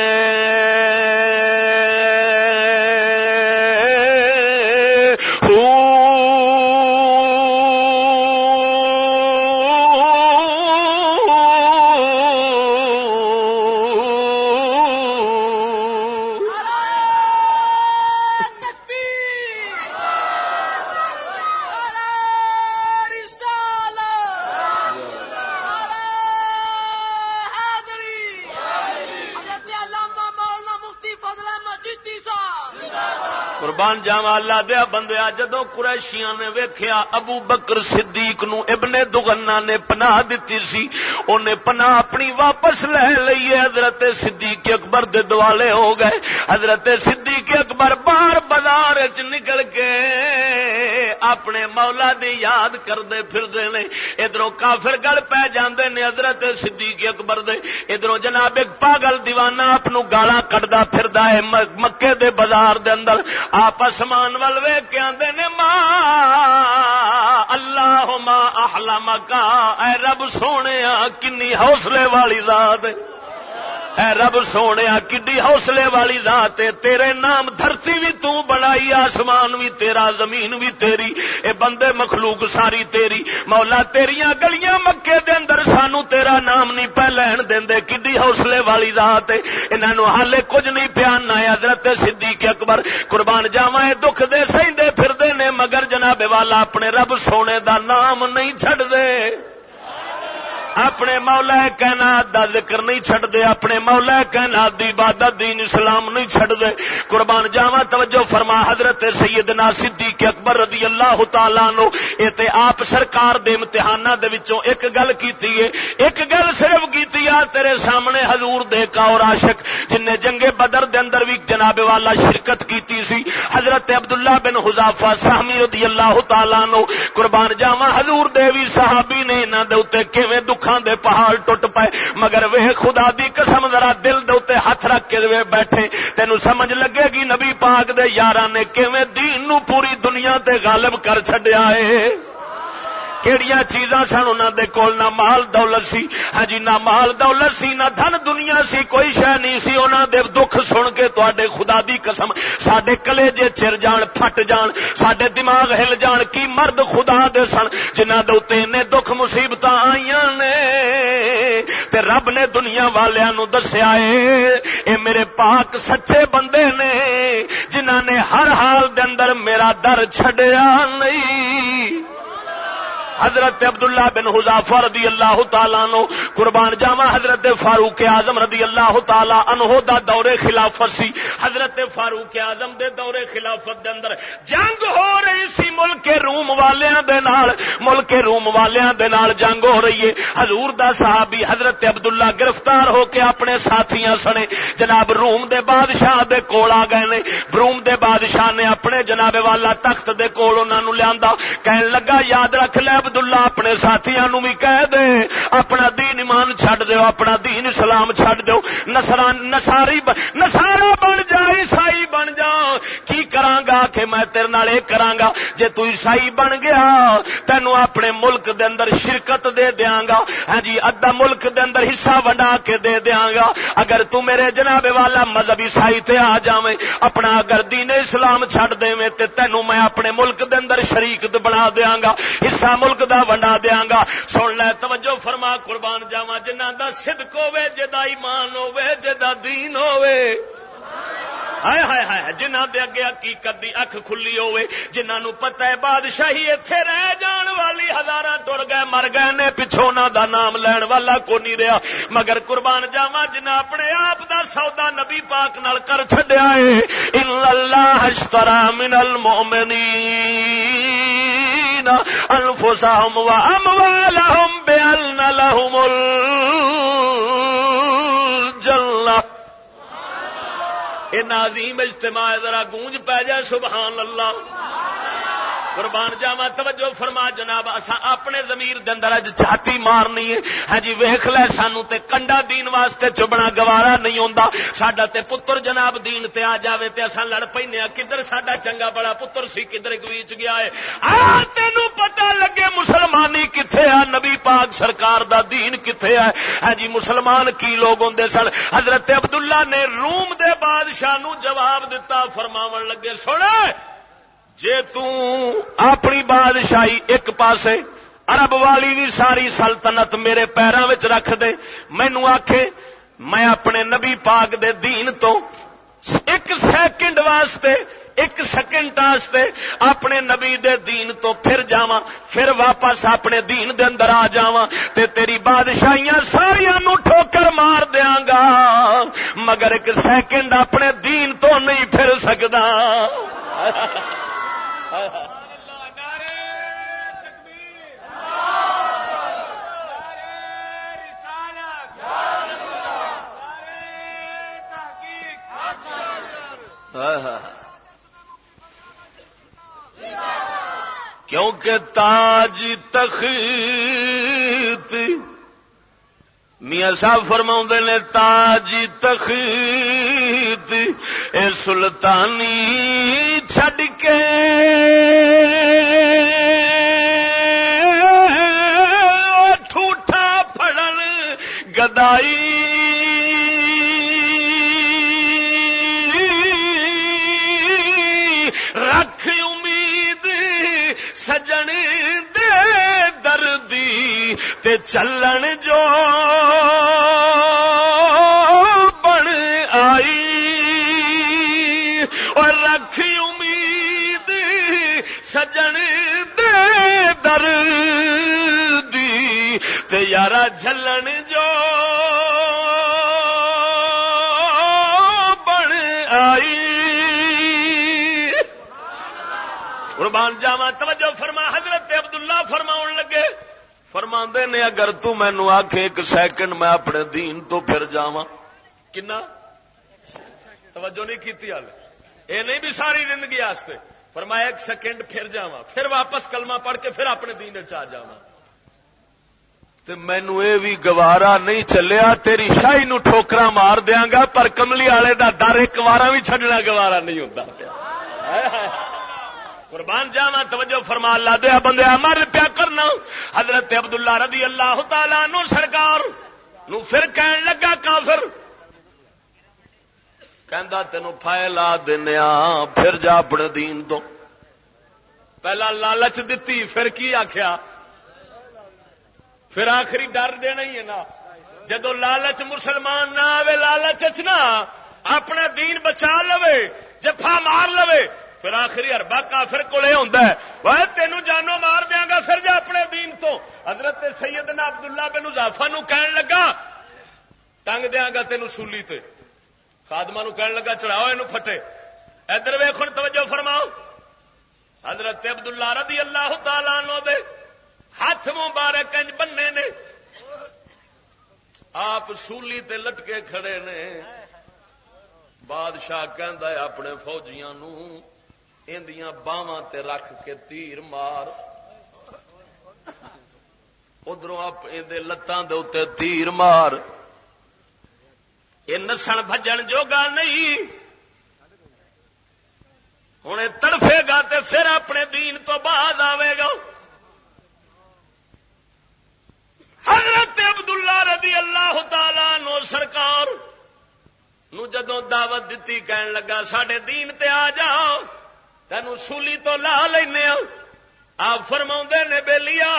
قربان جاواں اللہ دیا بندیا. جدوں قریشیاں نے ویکھیا ابو بکر صدیق نو ابن دغنا نے پناہ دتی سی, اونے پناہ اپنی واپس لے لئی. حضرت صدیق اکبر دے دوالے ہو گئے. حضرت صدیق اکبر باہر بازار وچ نکل کے اپنے مولا دی یاد کردے پھردے نے. ادھروں کافر گل پہ جاندے نے حضرت صدیق اکبر دے, ادھروں جناب ایک پاگل دیوانہ اپنو گالاں کڈدا پھردا ہے مکے دے بازار دے اندر. آپ آسمان ول ویکھ کے آندے نے ماں اللہم احلمک, اے رب سونیا کنی حوصلے والی ذات, اے رب سونیا کڈی حوصلے والی ذات ہے. تیرے نام دھرتی بھی تو بنائی, آسمان بھی تیرا, زمین بھی تیری, اے بندے مخلوق ساری تیری. مولا تیریاں گلیاں مکے دے اندر سانو تیرا نام نہیں پہ لین دیندے, کڈی حوصلے والی ذات ہے. انہاں نو حالے کچھ نہیں پیاننا ہے. حضرت صدیق اکبر قربان جاواں دکھ دے سہندے پھردے نے, مگر جناب والا اپنے رب سونے دا نام نہیں چھڈ دے. اپنے مولا کائنات دا ذکر نہیں چھڈ دے، اپنے مولا کائنات دی عبادت دین اسلام نہیں چھڈ دے۔ قربان جاواں توجہ فرما حضرت سیدنا صدیق اکبر رضی اللہ تعالی عنہ اے تے آپ سرکار دے امتحاناں دے وچوں ایک گل کیتی ہے، ایک گل صرف کیتی ہے تیرے سامنے حضور دے کا اور عاشق جن نے جنگ بدر دے اندر بھی جناب والا شرکت کیتی سی، حضرت عبداللہ بن حذافہ سہمی رضی اللہ تعالی عنہ قربان جاواں حضور دے وی صحابی نے انہاں دے اوتے کیویں دکھاں دے پہاڑ ٹوٹ پئے، مگر وے خدا دی قسم ذرا دل دے اوتے ہاتھ رکھ کے بیٹھے تینوں سمجھ لگے گی نبی پاک دے یاراں نے کیویں دین نو پوری دنیا تے غالب کر چھڈیا ہے۔ کیڑیاں چیزاں سن انہاں دے کول، نہ مال دولت سی، ہاں جی نہ مال دولت سی، نہ دھن دنیا سی، کوئی شے نہیں سی۔ انہاں دے دکھ سن کے تواڈے خدا دی قسم ساڈے کلیجے چر جان، پھٹ جان، ساڈے دماغ ہل جان۔ کی مرد خدا دے سن جنہاں دے اوتے نے دکھ مصیبتاں آئیاں نے تے رب نے دنیا والیاں نو دسیا اے میرے پاک سچے بندے نے جنہاں نے ہر حال دے اندر میرا در چھڈیا نہیں۔ حضرت عبداللہ بن حذافہ رضی اللہ تعالی عنہ قربان جاواں حضرت فاروق اعظم رضی اللہ تعالی عنہ دا دور خلافت سی۔ حضرت فاروق اعظم دے دور خلافت دے اندر جنگ ہو رہی سی ملک روم والیاں دے نال، ملک روم والیاں دے نال جنگ ہو رہی ہے۔ حضور دا صحابی حضرت عبداللہ گرفتار ہو کے اپنے ساتھیاں سنے جناب روم دے بادشاہ دے کول آ گئے نے۔ روم دے بادشاہ نے اپنے جناب والا تخت دے کول انہاں نوں لیندا، کہن لگا یاد رکھ لے عبداللہ اپنے ساتھیاں نوں بھی کہہ دے اپنا دین ایمان چھڈ دیو، اپنا دین اسلام چھڈ دیو، نصارا بن جا، عیسائی بن جا، کی کراں گا کہ میں تیرے نال اے کراں گا جے تو عیسائی بن گیا تینوں اپنے ملک دے اندر شرکت دے دیاں گا، ہاں جی ادھا ملک دے اندر حصہ ونڈا کے دے دیاں گا۔ اگر تو میرے جناب والا مذہب عیسائی تے آ جاویں، اپنا اگر دین اسلام چھڈ دیویں تے تینوں میں اپنے ملک دے اندر شریک بنا دیاں گا، حصہ ملک دا ونڈا دیاں گا۔ سن لے توجہ فرما قربان جاواں جنہاں دا صدق ہوے، جدا ایمان ہوے، جدا دین ہوے، ہائے ہائے ہائے، جنہاں دے اگے حقیقت دی اکھ کھلی ہوے، جنہاں نوں پتہ ہے بادشاہی ایتھے رہ جان والی، ہزاراں ٹر گئے مر گئے نے، پچھوں نہ دا نام لین والا کوئی نہیں رہا۔ مگر قربان جاواں جنہاں اپنے آپ دا سودا نبی پاک نال کر چھڈیا ہے، ان اللہ اشترى من المؤمنین انفسهم واموالهم بان لهم الجنہ۔ ان عظیم اجتماع ذرا گونج پہ جائے سبحان اللہ۔ قربان جاواں توجہ فرما جناب اساں اپنے ضمیر دے اندر اج چھاتی مارنی ہے، ہاں جی ویکھ لے سانو تے کنڈا دین واسطے چبنا گوارا نہیں ہوندا، ساڈا تے پتر جناب دین تے آ جاوے تے اساں لڑ پینے ہاں کدھر ساڈا چنگا بڑا پتر سی کدھر گویچ گیا ہے۔ تینوں پتہ لگے مسلمانی کتھے ہے، نبی پاک سرکار دا دین کتھے ہے، ہاں جی مسلمان کی لوگ ہوندے سن۔ حضرت عبداللہ نے روم دے بادشاہ نو جواب دتا، فرماون لگے سن جے تو اپنی بادشاہی ایک پاسے عرب والی بھی ساری سلطنت میرے پیراں وچ رکھ دے، مینوں آکھے میں اپنے نبی پاک دے دین تو ایک سیکنڈ واسطے، ایک سیکنڈ واسطے اپنے نبی دے دین تو پھر جاواں، پھر واپس اپنے دین دے اندر آ جاواں تے تیری بادشاہیاں ساریاں نو ٹھوکر مار دیاں گا، مگر ایک سیکنڈ اپنے دین تو نہیں پھر سکدا۔ کیونکہ تاج تخت میاں صاحب فرماؤندے نے تاج تخت اے سلطانی چھڈ کے ٹھوٹا پھڑن گدائی رکھ امید سجن دے دردی تے چلن جو بن آئی، اور رکھ امید سجن دے دردی تے یارا جھلن جو بن آئی. قربان جاواں توجہ فرما. حضرت عبداللہ فرماؤن لگے فرماندے نے اگر تو مینوں آکھے ایک سیکنڈ میں اپنے دین تو پھر جاواں. کنا توجہ نہیں کیتی حال اے نہیں بھی ساری زندگی واسطے. فرمایا ایک سیکنڈ پھر جاواں پھر واپس کلمہ پڑھ کے پھر اپنے دین وچ آ جاواں. تے مینوں اے وی گوارا نہیں چلیا تیری شاہی نو ٹھوکراں مار دیاں گا پر کملی والے دا در ایک وارا وی چھڈنا گوارا نہیں ہوندا. قربان جاواں توجہ فرما. اللہ دے بندے امر پیا کرنا. حضرت عبداللہ رضی اللہ تعالی عنہ سرکار نو پھر کہن لگا کافر کہندا تینوں پھائے لا دینیا پھر جا اپنے دین تو. پہلا لالچ دتی پھر کی آکھیا پھر آخری ڈر دینا ہی ہے نا. جدو لالچ مسلمان نہ آوے لالچ نہ اپنا دین بچا لوے جفا مار لوے پھر آخری اربا کافر کولے ہوندا ہے وہ تینوں جانو مار دیاں گا پھر جا اپنے دین تو. حضرت سیدنا عبداللہ بن حذیفہ نو کہن لگا ٹنگ دیاں گا تینوں سولی تے. خادمہ نو کہن لگا چڑھاؤ اینو پھٹے. ادھر ویکھن توجہ فرماؤ. حضرت عبداللہ رضی اللہ تعالی عنہ دے ہاتھ مبارک انج بننے نے آپ سولی تے لٹکے کھڑے نے. بادشاہ کہندا ہے اپنے فوجیاں نو اندیاں باواں تے رکھ کے تیر مار. ادھروں آپ اندے لتاں دے اوتے تیر مار. یہ نسن بھجن جوگا نہیں ہن تڑفے گا تے پھر اپنے دین تو باز آوے گا. حضرت عبداللہ رضی اللہ تعالی عنہ سرکار نو جدوں دعوت دیتی کہن لگا ساڈے دین تے آ جاؤ تینوں سولی تو لا لینے. آپ فرماؤندے نے بیلیا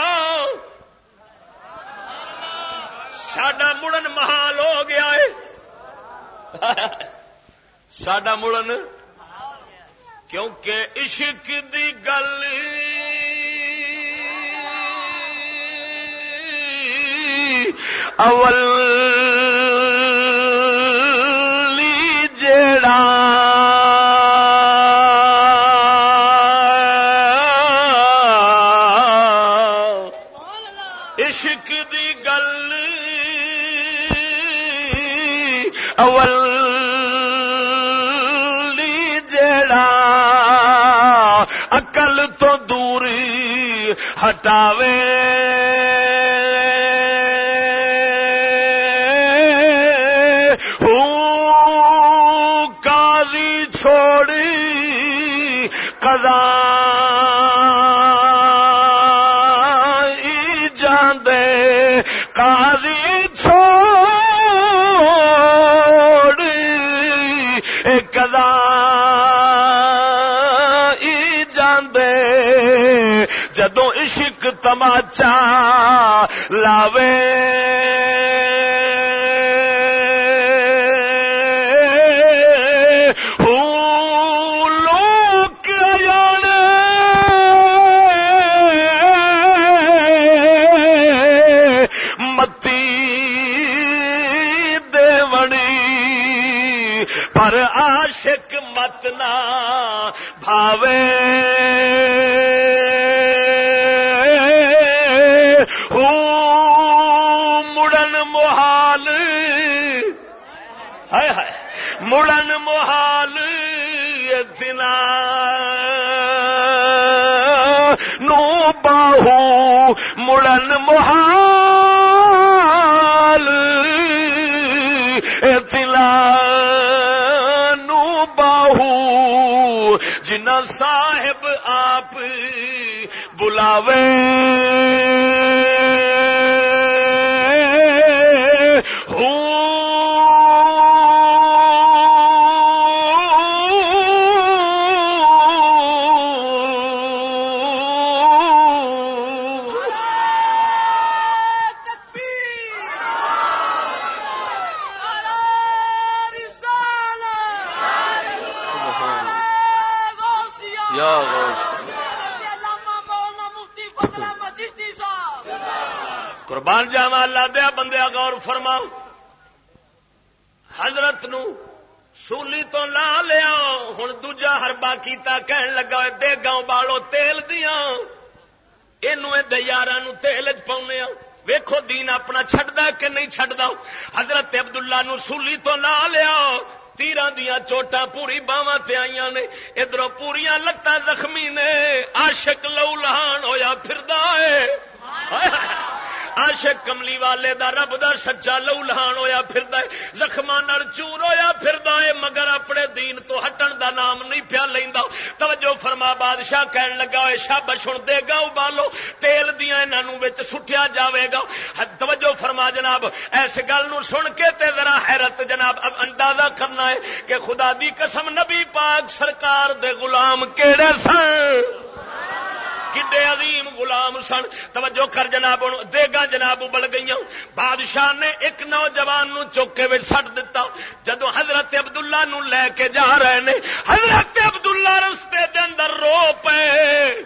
ساڈا مڑن محال ہو گیا ہے. ساڈا مڑن کیونکہ عشق دی گل اول جیڑا عشق دی گل اول جیڑا عقل تو دوری ہٹاوے جاندے قاضی چھوڑ قضائی جاندے جدوں عشق تماچا لاوے پر عاشق مت نہ بھاوے مڑن محال ہائے ہائے مڑن محال اتنا نو باہو مڑن محال اتنا جنا صاحب آپ بلاوے قربان جاواں اللہ دیا بندیا غور فرماؤ، حضرت نو سولی تو لا لیا، ہن دوجا حربہ کیتا، کہن لگا دے گاؤں بالو تیل دیاں، اینو دے یاراں نو تیل وچ پاونے آ، ویکھو دین اپنا چھڈدا کہ نہیں چھڈدا۔ حضرت عبداللہ نو سولی تو لا لیا، تیراں دیاں چوٹاں پوری باواں تے آئیاں نے، ادھروں پوریاں لتاں زخمی نے، عاشق لہو لہان ہویا پھردا ہے، عاشق کملی والے دا رب دا سچا لہو لہان ہویا پھردا ہے، زخماں نال چور ہویا پھردا ہے، مگر اپنے دین تو ہٹن دا نام نہیں پیا لیندا۔ توجہ فرما، بادشاہ کہن لگا اے شابش ہن دے گا ابالو، تیل دیاں انہاں نوں وچ سٹیا جاوے گا۔ توجہ فرما جناب، اس گل نوں سن کے تے ذرا حیرت جناب اندازہ کرنا ہے کہ خدا دی قسم نبی پاک سرکار دے غلام کیڑے سن، کڈے عظیم غلام سن۔ توجہ کر جناب، دیگاں جناب ابل گئیاں، بادشاہ نے ایک نوجوان نو چوکے وچ سٹ دتا۔ جدوں حضرت عبداللہ نو لے کے جا رہے نے، حضرت عبداللہ رستے دے اندر رو پے،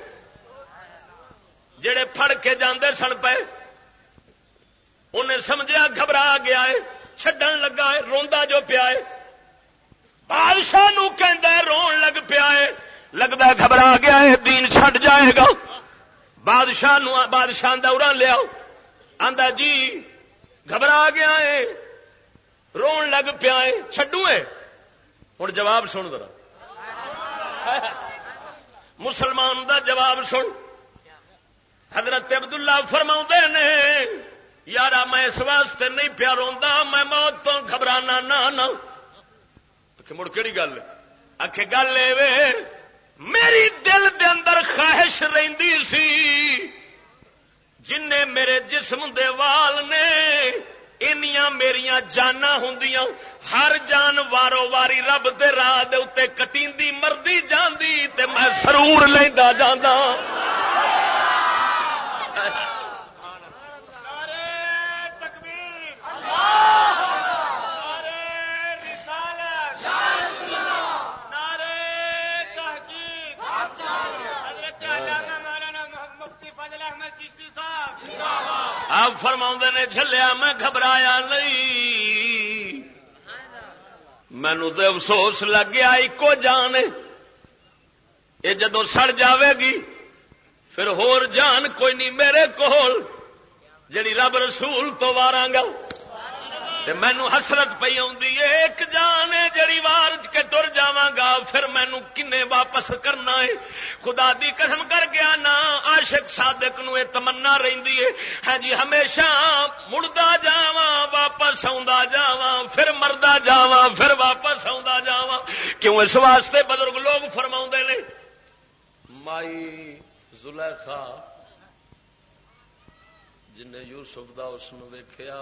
جڑے پھڑ کے جاندے سن پے، انہیں سمجھیا گھبرا گیا ہے، چھڈن لگا ہے، روندا جو پیا ہے، بادشاہ نو کہندا ہے، رون لگ پیا ہے، لگتا گھبرا گیا ہے، دین چھڈ جائے گا۔ بادشاہ دورہ لیا، آندا جی گھبرا گیا ہے، رون لگ پیا ہے، چھڈو ہے۔ ہوں جواب سن ذرا، مسلمان دا جواب سن۔ حضرت عبداللہ فرماؤندے نے، یارا میں اس واسطے نہیں پیا روندا، میں موت تو گھبرانا نہ۔ مڑ کیڑی گل آخے گل اے، میری دل دے اندر خواہش رہندی سی، جن میرے جسم دے وال نے انیاں میریاں جاناں ہوندیاں، ہر جان وارو واری رب دے راہ دے اتے کٹیندی مردی جاندی تے میں سرور لیندا جاندا۔ آپ فرماؤندے نے جھلیا میں گھبرایا نہیں، مینوں تے افسوس لگ گیا ایکو جان یہ جدو سڑ جاوے گی پھر ہور جان کوئی نہیں میرے کول جڑی رب رسول تو واراں گا۔ تے مینوں حسرت پئی آوندی ہے، ایک جان ہے جڑی وار کے ٹر جاواں گا، پھر مینوں کنے واپس کرنا ہے۔ خدا دی قسم کر گیا نا، عاشق صادق نو یہ تمنا رہندی ہے، ہاں جی ہمیشہ مڑدا جاواں واپس آوندا جاواں، پھر مردا جاواں پھر واپس آوندا جاواں۔ کیوں؟ اس واسطے بزرگ لوگ فرماوندے نے، مائی زلیخا جن یوسف دا اس نو ویکھیا،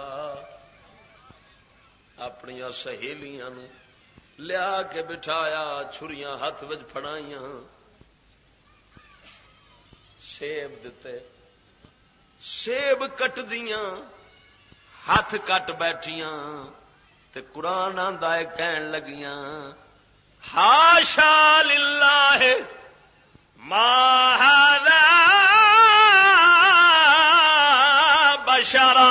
اپنی سہیلیاں نو لیا کے بٹھایا، چھریاں ہاتھ وچ پھڑائیاں، سیب دتے، سیب کٹ دیاں، ہاتھ کٹ بیٹھیاں، تے قرآن آندا ہے کہن لگیاں، حاشا للہ ما ھذا بشرا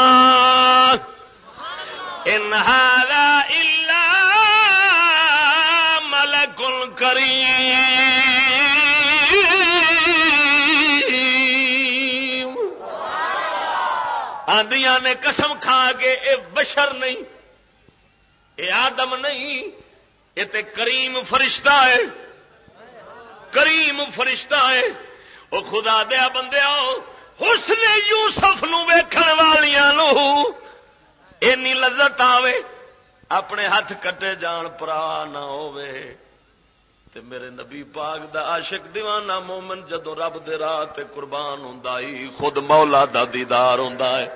ان ھذا الا ملک کریم۔ آندیاں نے قسم کھا کے اے بشر نہیں، اے آدم نہیں، یہ تے کریم فرشتہ ہے، کریم فرشتہ ہے۔ او خدا دیا بندیا، حسن یوسف نو ویکھن والیاں نو اینی لذت آوے، اپنے ہاتھ کٹے جان پرا نہ ہووے تے میرے نبی پاک دا عاشق دیوانہ مومن جدو رب دے راہ تے قربان ہوندا ہی خود مولا دا دیدار ہوندا ہے۔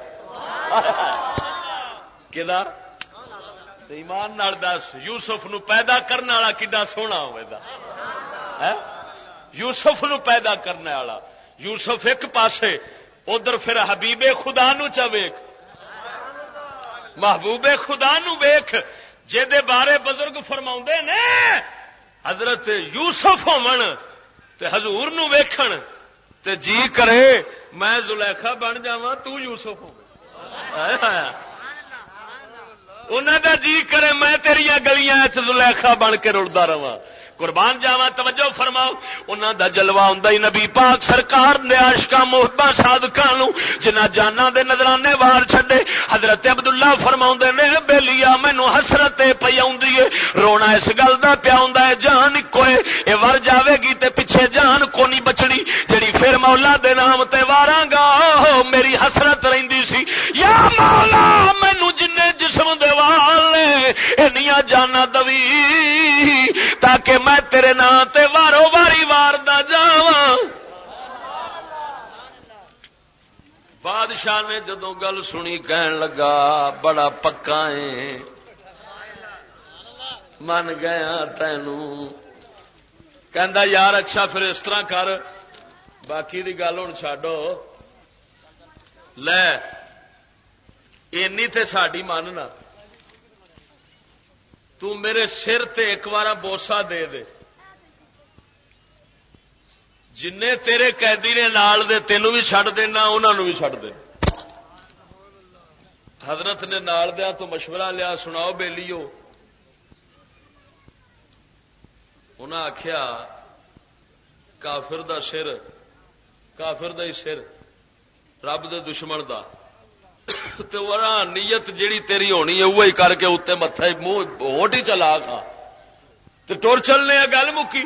کدا ایمان نال دس، یوسف نو پیدا کرنے والا کڈا سونا ہوئے دا ہے؟ یوسف نو پیدا کرنے والا، یوسف ایک پاسے، ادھر پھر حبیب خدا نو چا ویکھ، محبوب خدا نو ویکھ، جے دے بارے بزرگ فرماوندے نے حضرت یوسف ہون تے حضور نو ویکھن تے جی کرے میں زلیخا بن جاواں تو یوسف ہو۔ انہوں دا جی کرے میں تیریاں گلیاں زلیخا بن کے رلدا رہا. قربان جاواں توجہ فرماؤ. انہاں دا جلوہ ہوندا ہی نبی پاک سرکار دے عاشقاں محباں صادقاں نو جنہاں جاناں دے نظرانے وار چھڈے. حضرت عبداللہ فرماوندے نے بیلیا مینوں حسرت پئی اوندی ہے, رونا اس گل دا پیا ہوندا ہے جان اکو ہے, اے ور جاوے گی تے پیچھے جان کو نہیں بچڑی, جڑی پھر مولا دے نام تے واراں گا میری حسرت رہندی سی. یا مولا مینوں جنے جسم دے وال انیاں جاناں دوی تاکہ میں تیرے نام تے وارو واری واردا جاواں. بادشاہ نے جدوں گل سنی کہن لگا بڑا پکا ہے, من گیا تینوں. کہندا یار اچھا پھر اس طرح کر, باقی دی گل ہن چھڈو, لے اینی تے ساڈی ماننا, تو میرے سر تے ایک بار بوسا دے دے, جن تیرے قیدی نے نال دے تینوں بھی چھڈ دینا انہوں نے بھی چھڈ دے. حضرت نے نال دیا تو مشورہ لیا, سناؤ بیلیو. انہاں آخیا کافر دا سر, کافر دا ہی سر رب دے دشمن دا, تے ورا نیت جیڑی تیری ہونی ہے وہی کر کے اتنے متھا منہ ہوٹ ہی چلا کھا تے ٹر چلنے گل مکی.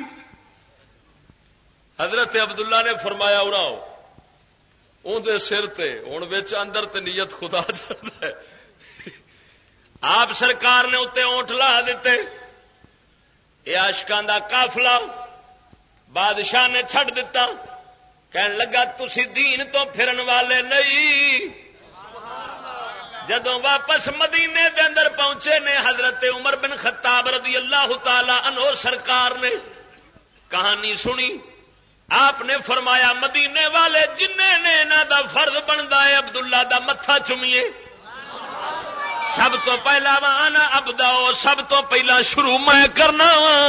حضرت عبداللہ نے فرمایا اڑاؤ اندر سر تے ہوں اندر تے نیت خدا چلتا ہے. آپ سرکار نے اتنے اونٹ لا دیتے. یہ عاشقاں دا قافلہ بادشاہ نے چھڈ دیتا. کہن لگا تسی دین تو پھرن والے نہیں. جدوں واپس مدینے دے اندر پہنچے نے حضرت عمر بن خطاب رضی اللہ تعالی عنہ سرکار نے کہانی سنی. آپ نے فرمایا مدینے والے جن نے انہاں دا فرض بندا ہے عبداللہ دا متھا چومیے. سب تو پہلا وانا ابداؤ, سب تو پہلا شروع میں کرنا.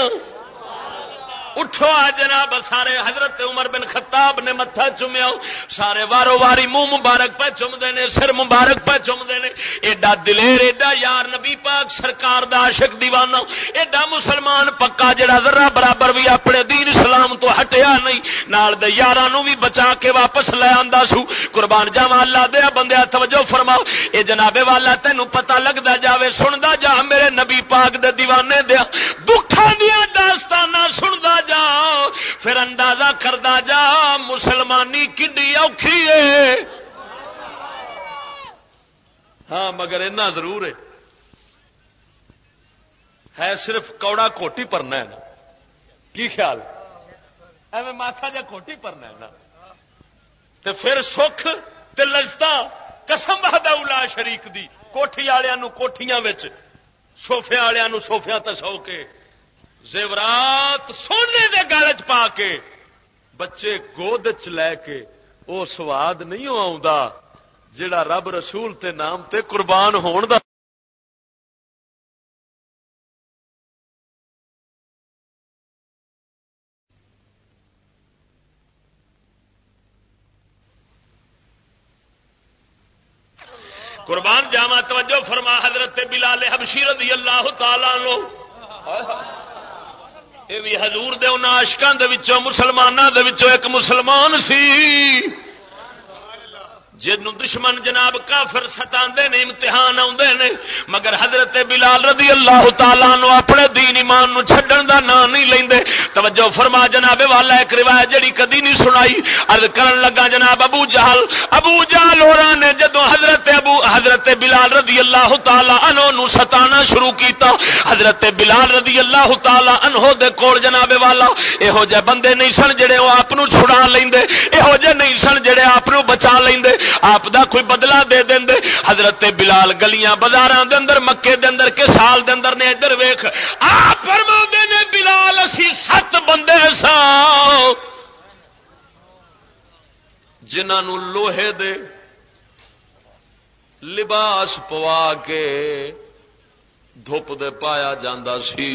اٹھو آ جناب سارے. حضرت عمر بن خطاب نے متھا چومیا, سارے وارو واری منہ مبارک پہ چومدے نے, سر مبارک پہ چومدے نے. ایڈا دلیر, ایڈا یار نبی پاک سرکار دا عاشق دیوانہ, ایڈا مسلمان پکا جڑا ذرا برابر بھی اپنے دین اسلام تو ہٹیا نہیں, نال دے یاراں نو بھی بچا کے واپس لے آندا سو. قربان جاواں اللہ دے بندیا توجہ فرماؤ. اے جناب والا تینوں پتہ لگدا جاوے, سندا جا میرے نبی پاک دے دیوانے دے دکھاں دیاں داستاناں سندا جا, پھر اندازہ کردا جا مسلمانی کڈی اوکھی ہے. ہاں مگر اتنا ضرور ہے صرف کوڑا کوٹی پرنا ہے نا. کی خیال ایویں ماسا جا کوٹی پرنا ہے نا, تے پھر سکھ تے لذتا قسم وحدہ الا شریک دی. کوٹھی والیاں نو کوٹھیاں وچ, سوفے والیاں نو سوفیاں تے سو کے, زیورات سونے دے گل چ پا کے, بچے گود چ لے کے, وہ سواد نہیں آؤندا جڑا رب رسول تے نام تے قربان ہون دا. قربان جاواں توجہ فرما. حضرت بلال حبشی رضی اللہ تعالی عنہ یہ بھی حضور دے انہاں عاشقاں دے وچوں مسلماناں دے وچوں ایک مسلمان سی جنوں دشمن جناب کافر ستاندے نے, امتحان آوندے نے, مگر حضرت بلال رضی اللہ تعالی عنہ اپنے دین ایمان نو چھڈن دا نام نہیں لیندے. توجہ فرما جناب والا ایک روایت جڑی کدی نہیں سنائی, عرض کرن لگا جناب ابو جہل ہوراں نے جدوں حضرت بلال رضی اللہ تعالی عنہ نو ستانا شروع کیتا, حضرت بلال رضی اللہ تعالی عنہ دے کول جناب والا یہو جے بندے نہیں سن جڑے او آپ نو چھڑا لیندے, یہو جے نہیں سن جڑے آپ نو بچا لیندے, آپ دا کوئی بدلہ دے دیں. حضرت بلال گلیاں بازاراں دے اندر مکے دے اندر کے سال دے اندر نے ادھر ویکھ آپ فرماندے نے بلال اسی 7 بندے سا جنہاں نو لوہے دے لباس پوا کے دھوپ دے پایا جاندا سی.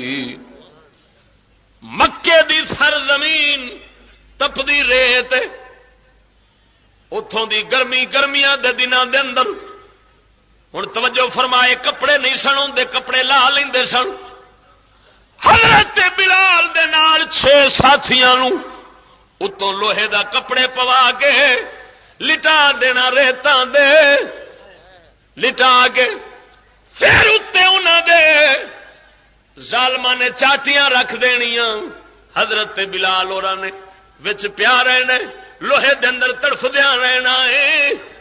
مکے دی سرزمین تپدی ریت, اتوں دی گرمیاں دے دناں دے اندر ہوں توجہ فرمائے کپڑے نہیں سن ہوندے کپڑے لا لیندے سن حضرت بلال دے نال 6 ساتھیاں نو اتوں لوہے دا کپڑے پوا کے لٹا دینا ریتاں دے لٹا کے پھر اتنے انہاں دے ظالماں نے چاٹیاں رکھ دینیاں حضرت بلال ہوراں نے وچ پیا رہنا لوہے دے اندر تڑفدیاں رہنا ہے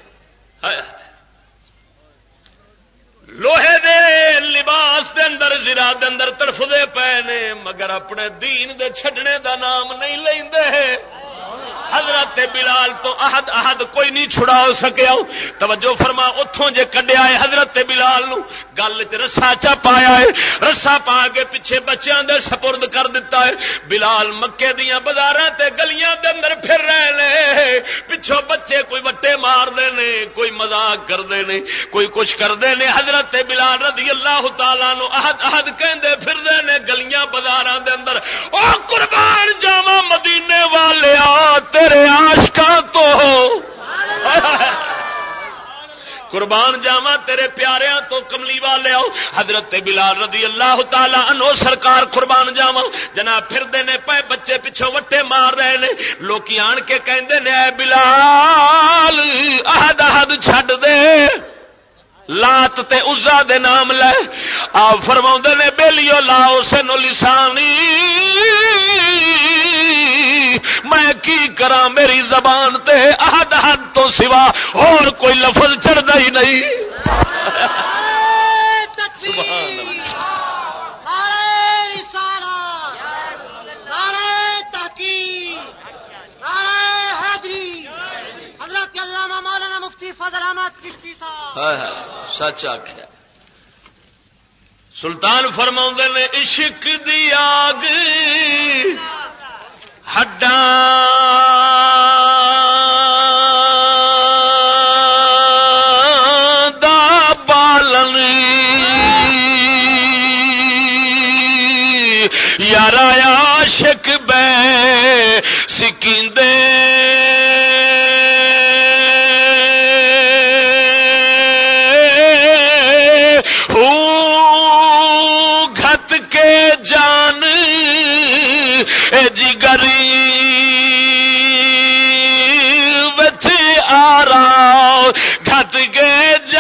لوہے دے لباس دے اندر زرا دے اندر تڑفدے پے نے مگر اپنے دین دے چھڈنے دا نام نہیں لیندے حضرت بلال تو احد کوئی نہیں چھڑا سکیا توجہ فرما اتوں جے کڈیا ہے حضرت بلال نو گل چ رسا چا پایا ہے رسا پا کے پیچھے بچیاں دے سپرد کر دیتا ہے بلال مکے دیاں بازاراں تے گلیاں دے اندر پھر رہے نے پچھوں بچے کوئی وٹے مار دے نے کوئی مذاق کردے نے کوئی کچھ کردے نے حضرت بلال رضی اللہ تعالی عنہ احد کہندے پھردے نے گلیاں بازاراں دے اندر او قربان جاواں مدینے والے تیرے عاشقاں تو قربان جاواں تیرے پیاریاں تو کملی والے آؤ حضرت بلال رضی اللہ تعالی عنہ سرکار قربان جاواں جناب پھردے نے پے بچے پیچھوں وٹے مار رہے نے لوکی آن کے کہندے نے اے بلال احد چھڈ دے لات تے عزا دے نام لے آپ فرماؤندے نے بیلیو لاؤ سنو لسانی میں کی کرا میری زبان تے احد تو سوا اور کوئی لفظ چڑھتا ہی نہیں سبحان حضرت علامہ مولانا مفتی فضل احمد چشتی صاحب سچ آخیا سلطان فرماؤندے نے عشق دی آگ ہڈاں دا بالن یارا عاشق بے سکیندے گھت کے جان جگری بچ آرا گھت کے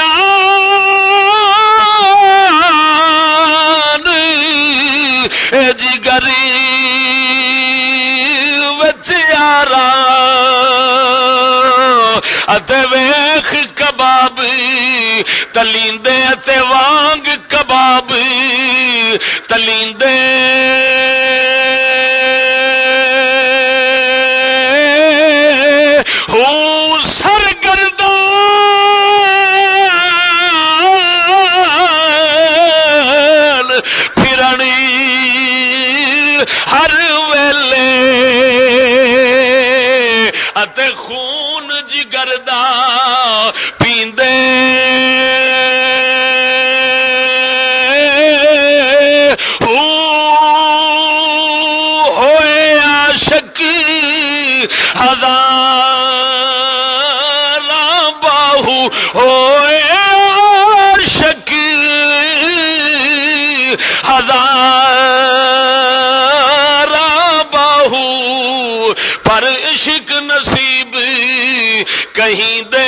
جان جگری بچ آرا اتے ویخ کباب تلیندے اتے وانگ کباب تلیندے ہر ویلے اتے خون جگر دا پیندے ہوئے عاشق ہزار باہو ہوئے عاشق ہزار پر عشق نصیب کہیں دے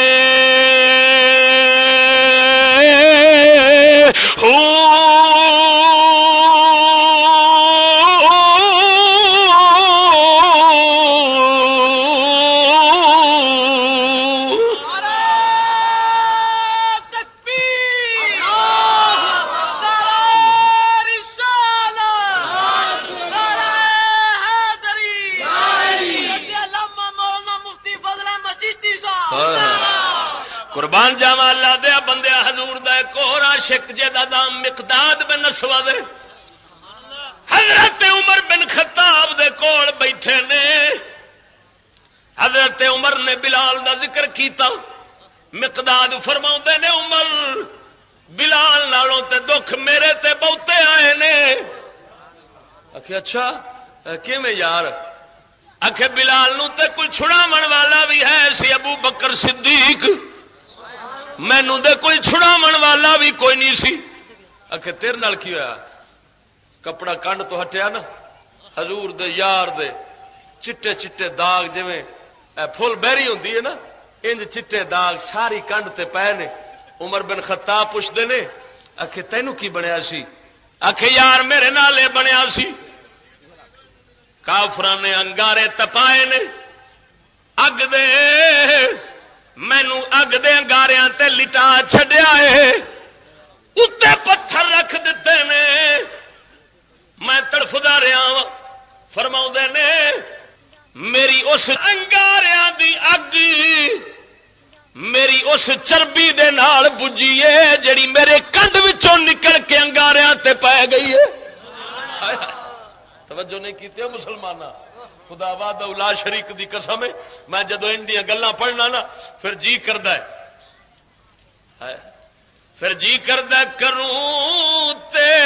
قربان جاواں اللہ دے بندے حضور دا ایک اور عاشق جدا نام مقداد بن اسود حضرت عمر بن خطاب دے کول بیٹھے نے حضرت عمر نے بلال دا ذکر کیتا مقداد فرماؤندے نے عمر بلال نالوں تے دکھ میرے تے بہتے آئے نے آکھے اچھا کیویں یار آکھے بلال نو تے کوئی چھڑاون والا بھی ہے سی ابو بکر صدیق مینوں دے کوئی چھڑاون والا بھی کوئی نہیں سی. آخے تیرے نال کی ہوا؟ کپڑا کنڈ تو ہٹیا نا، حضور دے یار دے چٹے چٹے داغ جویں فل بہری ہوندی ہے نا، انج چٹے داغ ساری کنڈ تے پے نے. عمر بن خطاب پوچھتے نے آخے تینوں کی بنیا سی؟ آخے یار میرے نال یہ بنیا سی، کافراں نے انگارے تپائے نے اگ دے، مینوں اگ دے انگاریاں تے لٹا چھڈیا ہے، اتے پتھر رکھ دیتے نے، میں تڑفدا رہا وا. فرماؤندے نے میری اس انگاریاں دی اگ میری اس چربی دے نال بجھی ہے جڑی میرے کنڈ وچوں نکل کے انگاریاں تے پے گئی ہے. توجہ نہیں کیتے مسلماناں، خدا وحدہ لا شریک دی قسم ہے، میں جدو ان دی گلاں پڑھنا نا پھر جی کردا ہے، پھر جی کردا کروں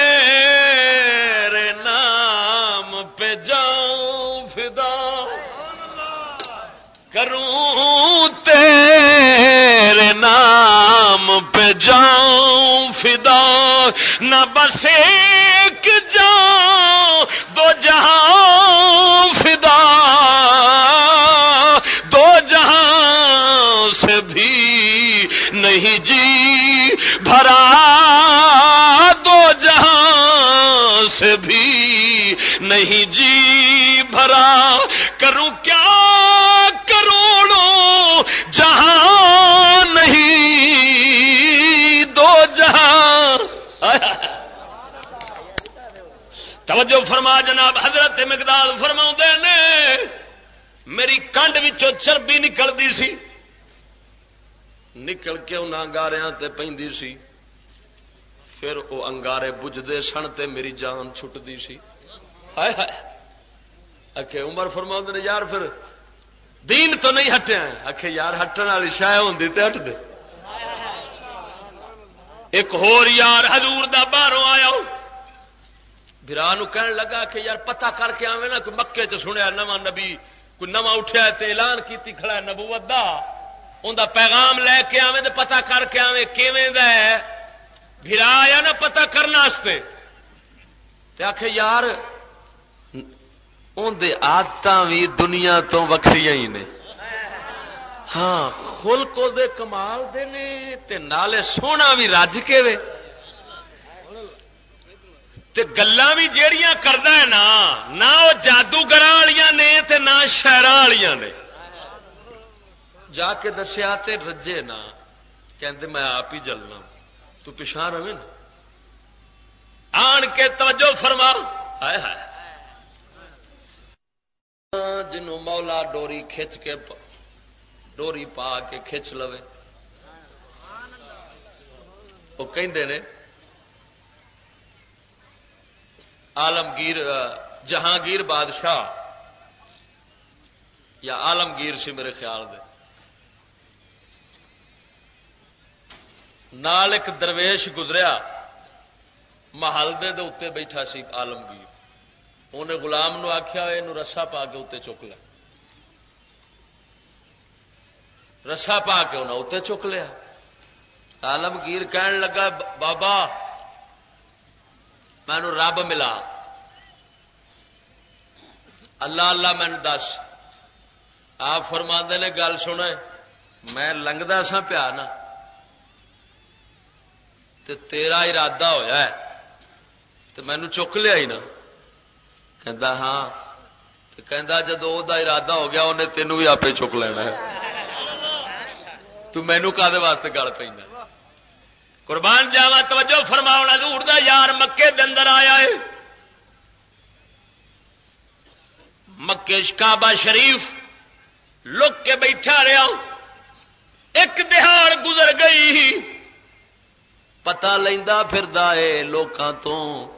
تیرے نام پہ جاؤں فدا، کروں تیرے نام پہ جاؤں فدا، نہ بس ایک جاؤں دو جہاں فدا، دو جہاں سے بھی نہیں جی بھرا، دو جہاں سے بھی نہیں جی بھرا، کروں کیا کروڑوں جہاں نہیں دو جہاں. توجہ فرما جناب حضرت مقداد فرماؤندے نے میری کنڈ وچوں چربی نکلدی سی، نکل کے انہاں انگاریاں تے پیندی سی، پھر وہ انگارے بجھدے سن تے میری جان چھٹدی سی. ہائے ہائے. آکھے عمر فرماؤندے نے یار پھر دین تو نہیں ہٹیا؟ آکھے یار ہٹن والی شے ہوندی تے ہٹ دے. ایک ہور یار حضور دا باہروں آیا بھرا نو کہن لگا کہ یار پتہ کر کے آویں نا، کوئی مکے چ سنیا نواں نبی کوئی نواں اٹھیا تے اعلان کیتی کھڑا ہے نبوت دا، اوندا پیغام لے کے آویں تے پتہ کر کے آویں کیویں دا ہے. بھرا آیا نا پتہ کرنے واسطے تے آکھے یار اندے عادتاں بھی دنیا تو وکھریاں ہی نے. ہاں خلق دے کمال دے نے تے نالے سونا بھی رج کے وے تے گلاں بھی جیڑیاں کردا ہے نا، نہ وہ جادوگراں والیاں نے تے نہ شہراں والیاں نے. جا کے دسیا تے رجے نا، کہندے میں آپ ہی جلنا، تو پچھاں رہے نا. آن کے توجہ فرما، ہائے ہائے، جنوں مولا ڈوری کھچ کے ڈوری پا کے کھچ لوے، وہ کہندے نے عالمگیر جہانگیر بادشاہ یا عالمگیر سی میرے خیال دے، نال ایک درویش گزریا محل دے اتنے بیٹھا سی عالمگیر، انہیں غلام نو آخیا یہ رسا پا کے اتنے چک لیا، رسا پا کے انہیں اتنے چک لیا. عالمگیر کہن لگا بابا مینو رب ملا، اللہ اللہ مینو دس. آپ فرماندے نے گل سنے، میں لنگدا سا پیا نا تے تیرا ارادہ ہویا ہے تے مینو چک لیا ہی نا. کہندا ہاں، تے کہندا جدوں او دا ارادہ ہو گیا انہیں تینوں بھی آپے چک لینا ہے، تو مینو کادے واسطے گل پینا. قربان جاواں توجہ فرماؤ، حضور دا یار مکے دے اندر آیا ہے، مکے کعبہ شریف لک کے بیٹھا رہا، ایک دہاڑ گزر گئی، پتہ لیندا پھردا اے لوکاں تو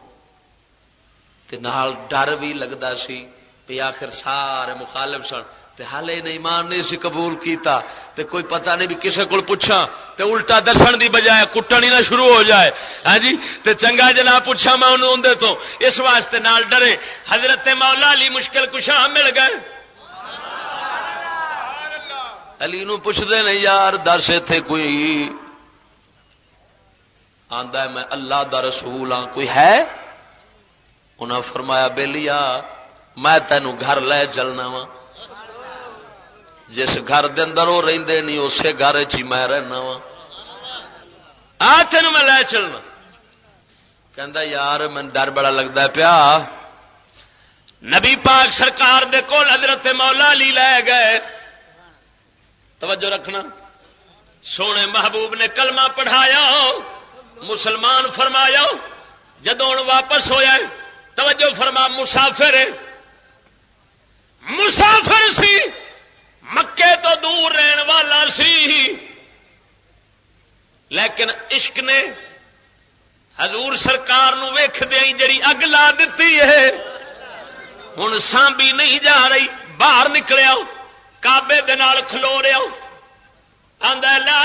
تے نال ڈر بھی لگدا سی کہ آخر سارے مخالف سن تے حالے نے ایمان نہیں سی قبول کیتا تے کوئی پتہ نہیں بھی کسے کول پوچھاں تے الٹا دسن دی بجائے کٹن ہی نہ شروع ہو جائے. ہاں جی تے چنگا جناب پوچھا میں انہوں اندے تو اس واسطے نال ڈرے. حضرت مولا علی مشکل کشا مل گئے، علی نو پوچھدے نے یار دس ایتھے کوئی آندا ہے میں اللہ دا رسول ہاں، کوئی ہے؟ انہاں فرمایا بیلیا میں تینوں گھر لے چلنا وا، جس گھر دے اندر وہ رہندے نہیں اسی گھر چ میں رہنا وا، آ تینوں میں لے چلنا۔ کہندا یار میں ڈر بڑا لگتا پیا۔ نبی پاک سرکار دے کول حضرت مولا علی لے گئے، توجہ رکھنا، سونے محبوب نے کلمہ پڑھایا، مسلمان فرمایا، جدوں واپس ہویا ہے توجہ فرما، مسافر سی، مکے تو دور رہن والا سی، لیکن عشق نے حضور سرکار نو ویکھدے ہی جڑی اگ لا دتی ہے، ہن سانبی نہیں جا رہی، باہر نکلیا کعبے دے نال کھلو رہا، آندا لا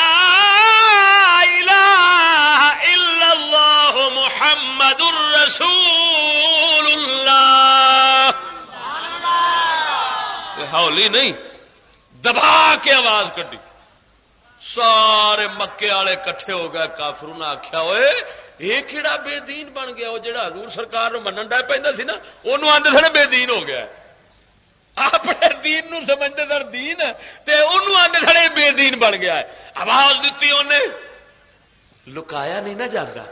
الہ الا اللہ محمد رسول اللہ، ہولی نہیں دبا کے آواز کٹی، سارے مکے والے کٹھے ہو گئے، کافروں نے آخیا ہوئے یہ کہڑا بے دین بن گیا، وہ جڑا حضور سرکار نو منن ڈے پیندا سی نا انہوں آندے سن بے دین ہو گیا، اپنے دین نو سمجھتے سر دین تے انہوں آندے سن بے دین بن گیا ہے۔ آواز دیتی انہیں، لکایا نہیں نہ جاتا،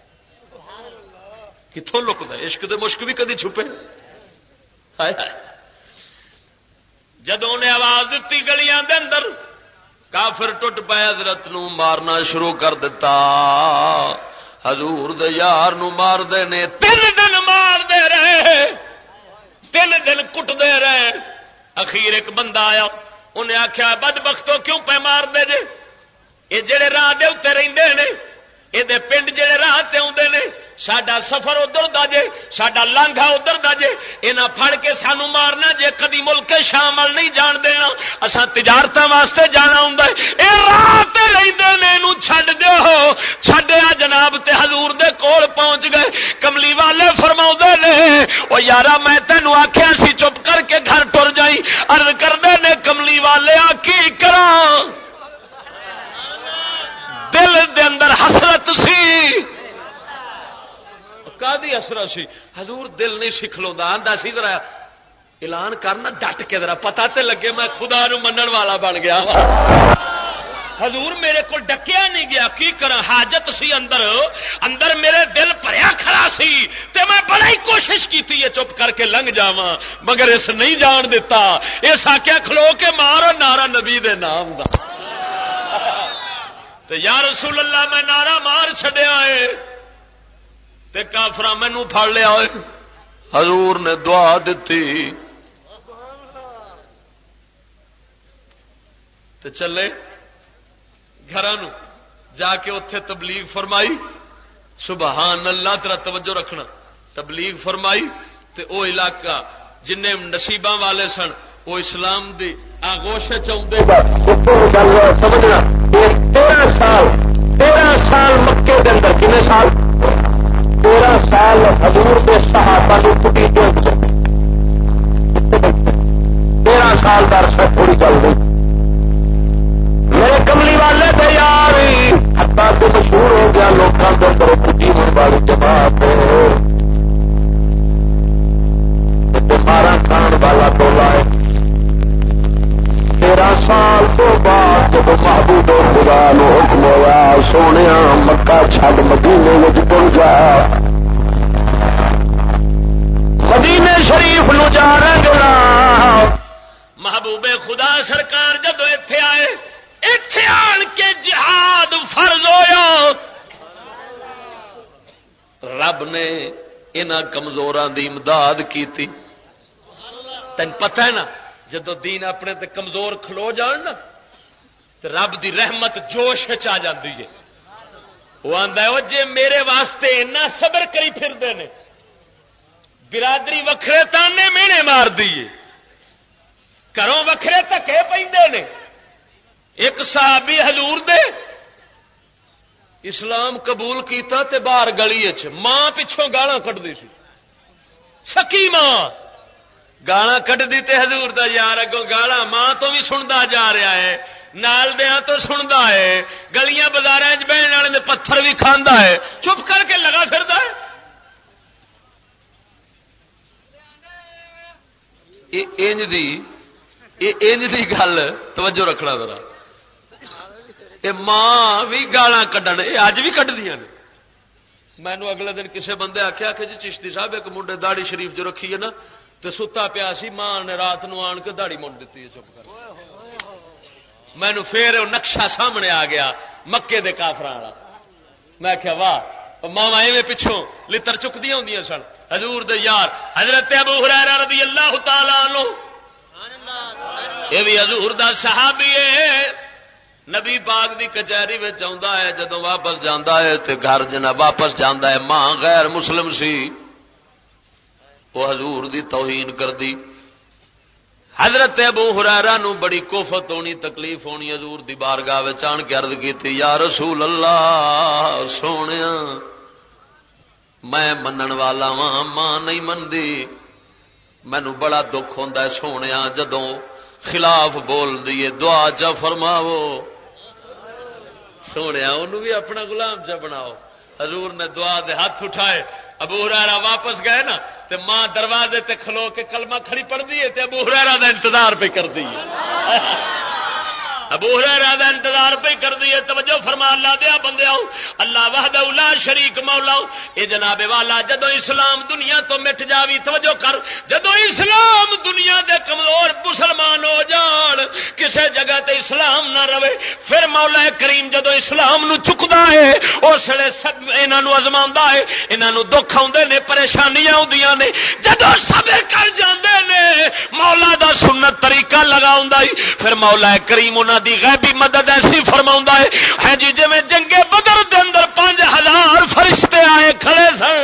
کتوں لکتا؟ عشق دے مشک بھی کدی چھپے؟ جدوں نے آواز دیتی گلیاں دے اندر کافر ٹوٹ پے، حضرت نو مارنا شروع کر دیتا، حضور دے یار نو مار دے نے، 3 دن مار دے رہے، 3 دن کٹ دے رہے، اخیر ایک بندہ آیا، انہیں آخیا بدبختو کیوں پہ مار دے جے، یہ جڑے راہ دے اتنے رہندے نے، یہ پنڈ جڑے راہ تے آندے نے، ساڈا سفر ادھر دا جے، ساڈا لانگھا ادھر دا جے، انہاں پھڑ کے سانو مارنا جے، کدی ملک شام ول نہیں جان دینا، اساں تجارتاں واسطے جانا ہوندا ہے، اے راہ تے رہندے نے، اینو چھڈ دیو، چھڈیا جناب تے حضور دے کول پہنچ گئے، کملی والے فرماؤندے نے او یارا میں تینوں آکھیا سی چپ کر کے گھر ٹر جائی، عرض کردے نے کملی والے آ کی کراں، دل دے اندر حسرت سی، کادی حسرت سی، حضور دل نہیں سکھلوندا، آندا سی ذرا اعلان کرنا ڈٹ کے ذرا پتہ تے لگے میں خدا نو منن والا بن گیا، حضور میرے کو ڈکیا نہیں گیا، کی کرا حاجت سی اندر میرے دل بھریا کھڑا سی تے میں بڑی کوشش کیتی ہے چپ کر کے لنگ جاواں، مگر اس نہیں جان دیتا، اس آکھیا کھلو کے مارو نعرہ نبی دے نام دا، تے یا رسول اللہ میں نعرہ مار چھڈیا ہے تے کافراں مینوں پھڑ لیا ہوئے، حضور نے دعا دتی تے چلے گھراں نو، جا کے اتے تبلیغ فرمائی، سبحان اللہ، تیرا توجہ رکھنا، تبلیغ فرمائی تے او علاقہ جن نصیباں والے سن وہ اسلام دی آغوش چاہتے سمجھنا، 13 سال مکے دے اندر، کنے سال؟ 13 سال حضور دے صحابہ نو کٹی دے 13 سال دا عرصہ تھوڑی چل گئی، میرے کملی والے دے یار حتیٰ کہ مشہور ہو گیا لوگوں کے اندر کٹی ہونے والی جماعت، مارا کھان والا ٹولا ہے، 13 سال تو بعد جب محبوب خدا نو حکم ہوا سونے مکہ چھڈ مدینے وچ تر جا، مدینے شریف نو جا رہا، محبوب خدا سرکار جدو ایتھے آئے، ایتھے آن کے جہاد فرض ہویا، رب نے انہاں کمزوراں دی امداد کیتی، تین پتہ ہے نا جدو دین اپنے تے کمزور کھلو جان نا تو رب دی رحمت جوش آ جاندی ہے، وہ آندا ہے جے میرے واسطے اتنا صبر کری پھردے نے، برادری وکھرے تانے مینے مار دیے، گھروں وکھرے دھکے پیندے نے، ایک صحابی حضور دے اسلام قبول کیتا تے باہر گلی ماں پچھوں گالاں کڈدی سی، سکی ماں گالاں کڈدی تے حضور دا یار اگوں گالاں ماں تو بھی سندا جا رہا ہے، نال دیاں تو سندا ہے، گلیاں بازاراں وچ بہن والے دے پتھر بھی کھاندا ہے، چپ کر کے لگا پھردا ہے۔ انج دی گل توجہ رکھنا ذرا، اے ماں بھی گالاں کڈن، اے اج بھی کڈدیاں نے۔ مینوں اگلے دن کسے بندے آخیا کہ جی چشتی صاحب ایک منڈے داڑھی شریف جو رکھی ہے نا تے ستا پیا سی، ماں نے رات نو آن کے داڑھی منڈ دیتی ہے، چپ کر۔ مینوں پھر نقشہ سامنے آ گیا مکے دے کافراں والا، میں آخیا واہ ماوا ایویں پچھوں لتر چکدیاں ہوندیاں سن۔ حضور دے یار حضرت ابو ہریرہ رضی اللہ تعالی عنہ، یہ بھی حضور دا صحابی ہے، نبی پاک دی کچہری وچ آندا ہے، جدوں واپس جاندا ہے تے گھر جناب واپس جاندا ہے، ماں غیر مسلم سی، وہ حضور دی توہین کردی۔ حضرت ابو ہریرہ نو بڑی کوفت ہونی، تکلیف ہونی، حضور دی بارگاہ وچ آن کے عرض کیتی یا رسول اللہ سونیا میں منن والا واں، ماں نہیں مندی، مینوں بڑا دکھ ہوندا ہے سونیا جدوں خلاف بول دیے، دعا چا فرماو سونیا انہوں بھی اپنا غلام چا بناؤ۔ حضور نے دعا دے ہاتھ اٹھائے، ابو ہریرہ واپس گئے نا تے ماں دروازے تے کھلو کے کلمہ کھڑی پڑھ دی تے ابو ہریرہ دا انتظار پہ کر دی، ابو ہریرہ دا انتظار پہ کر دیے۔ توجہ فرما اللہ دیا بندے آؤ، اللہ وحدہ لا شریک مولا، اے جناب والا جدو اسلام دنیا تو مٹ جاوی، توجہ کر، جدو اسلام دنیا دے کمزور مسلمان ہو جان، کسے جگہ تے اسلام نہ رہے، پھر مولا کریم جدو اسلام نو چکدا ہے اس ویلے انہاں نو ازماندا ہے، انہاں نو دکھ آوندے نے، پریشانیاں آوندیاں نے، جدو صبر کر جاندے نے مولا دا سنت طریقہ لگاوندا ہے، پھر مولا کریم انہاں دی غیبی مدد ایسی فرماؤں ہے جی جی جنگے بدر دے اندر 5000 فرشتے آئے کھڑے سن۔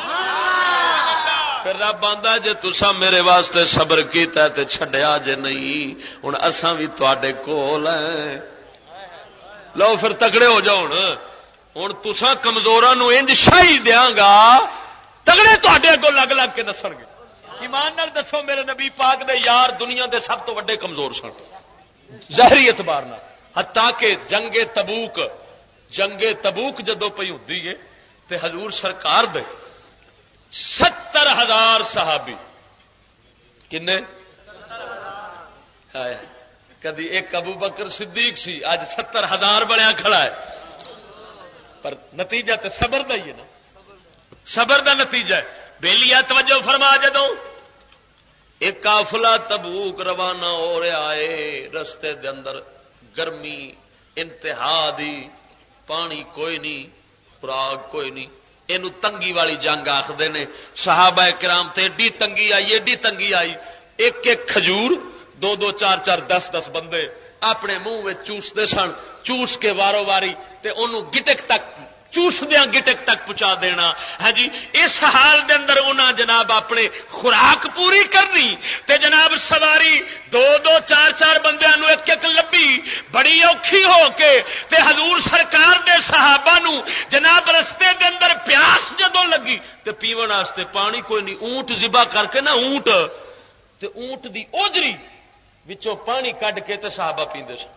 پھر رب آندا جے تساں میرے واسطے صبر کیتا تے چھڈیا جے نہیں، ہن اساں بھی تواڈے کول ہیں، لو پھر تگڑے ہو جاؤ۔ ہن تساں کمزوراں نو انج شاہی دیاں گا، تگڑے تواڈے اگوں لگ لگ کے دسن گے۔ ایمان نال دسو میرے نبی پاک دے یار دنیا دے سب تو وڈے کمزور سن ظاہری اعتبار نہ، حتیٰ کہ جنگ تبوک جدو پئی ہوندی ہے تے حضور سرکار دے 70,000 صحابی، کنے کدی ایک ابو بکر صدیق سی، اج 70,000 بنیا کھڑا ہے، پر نتیجہ تے صبر دا ہی ہے نا، صبر دا نتیجہ ہے۔ بیلیا توجہ فرما جدوں ایک قافلہ تبوک روانہ ہو رہا ہے، رستے دے اندر گرمی انتہا دی، پانی کوئی نہیں، خوراک کوئی نہیں، اینو تنگی والی جنگ آخدے نے۔ صحابہ کرام تے ایڈی تنگی آئی، ایڈی تنگی آئی، ایک ایک کھجور 2-2 4-4 10-10 بندے اپنے منہ میں چوستے سن، چوس کے وارو واری تے انہوں گٹک تک چوس دیا گٹک تک پہنچا دینا۔ ہاں جی اس حال دے اندر انہاں جناب اپنے خوراک پوری کرنی تے جناب سواری 2-2 4-4 بندیاں نو ایک ایک لبی بڑی اوکھی ہو کے تے حضور سرکار دے صحابہ نو جناب رستے دے اندر پیاس جدوں لگی تے پیون واسطے پانی کوئی نہیں، اونٹ ذبح کر کے نا اونٹ تے اونٹ دی اوجری وچوں پانی کڈ کے تے صحابہ پیندے سن،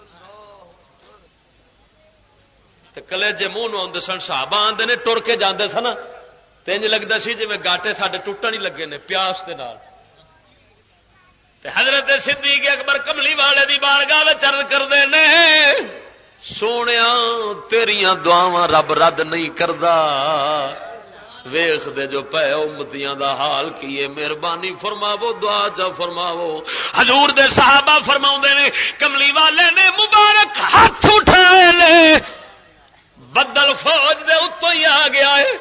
کلیجے منہ آتے سن۔ صحابہ آتے نے ٹر کے جاندے سن تے انج لگتا سی جی گاٹے ساڈے ٹوٹن ہی لگے نے پیاس دے نال۔ تے حضرت صدیق اکبر کملی والے دی بارگاہ وچ عرض کردے نے سونیا تیریاں دعاواں رب رد نہیں کردا، ویخ دے جو پے امتیاں دا حال کیے، مہربانی فرماو دعا چا فرماو۔ حضور دے صحابہ فرماؤندے نے کملی والے نے مبارک ہاتھ اٹھائے لے، بدل فوج دے اتوں ہی آ گیا ہے،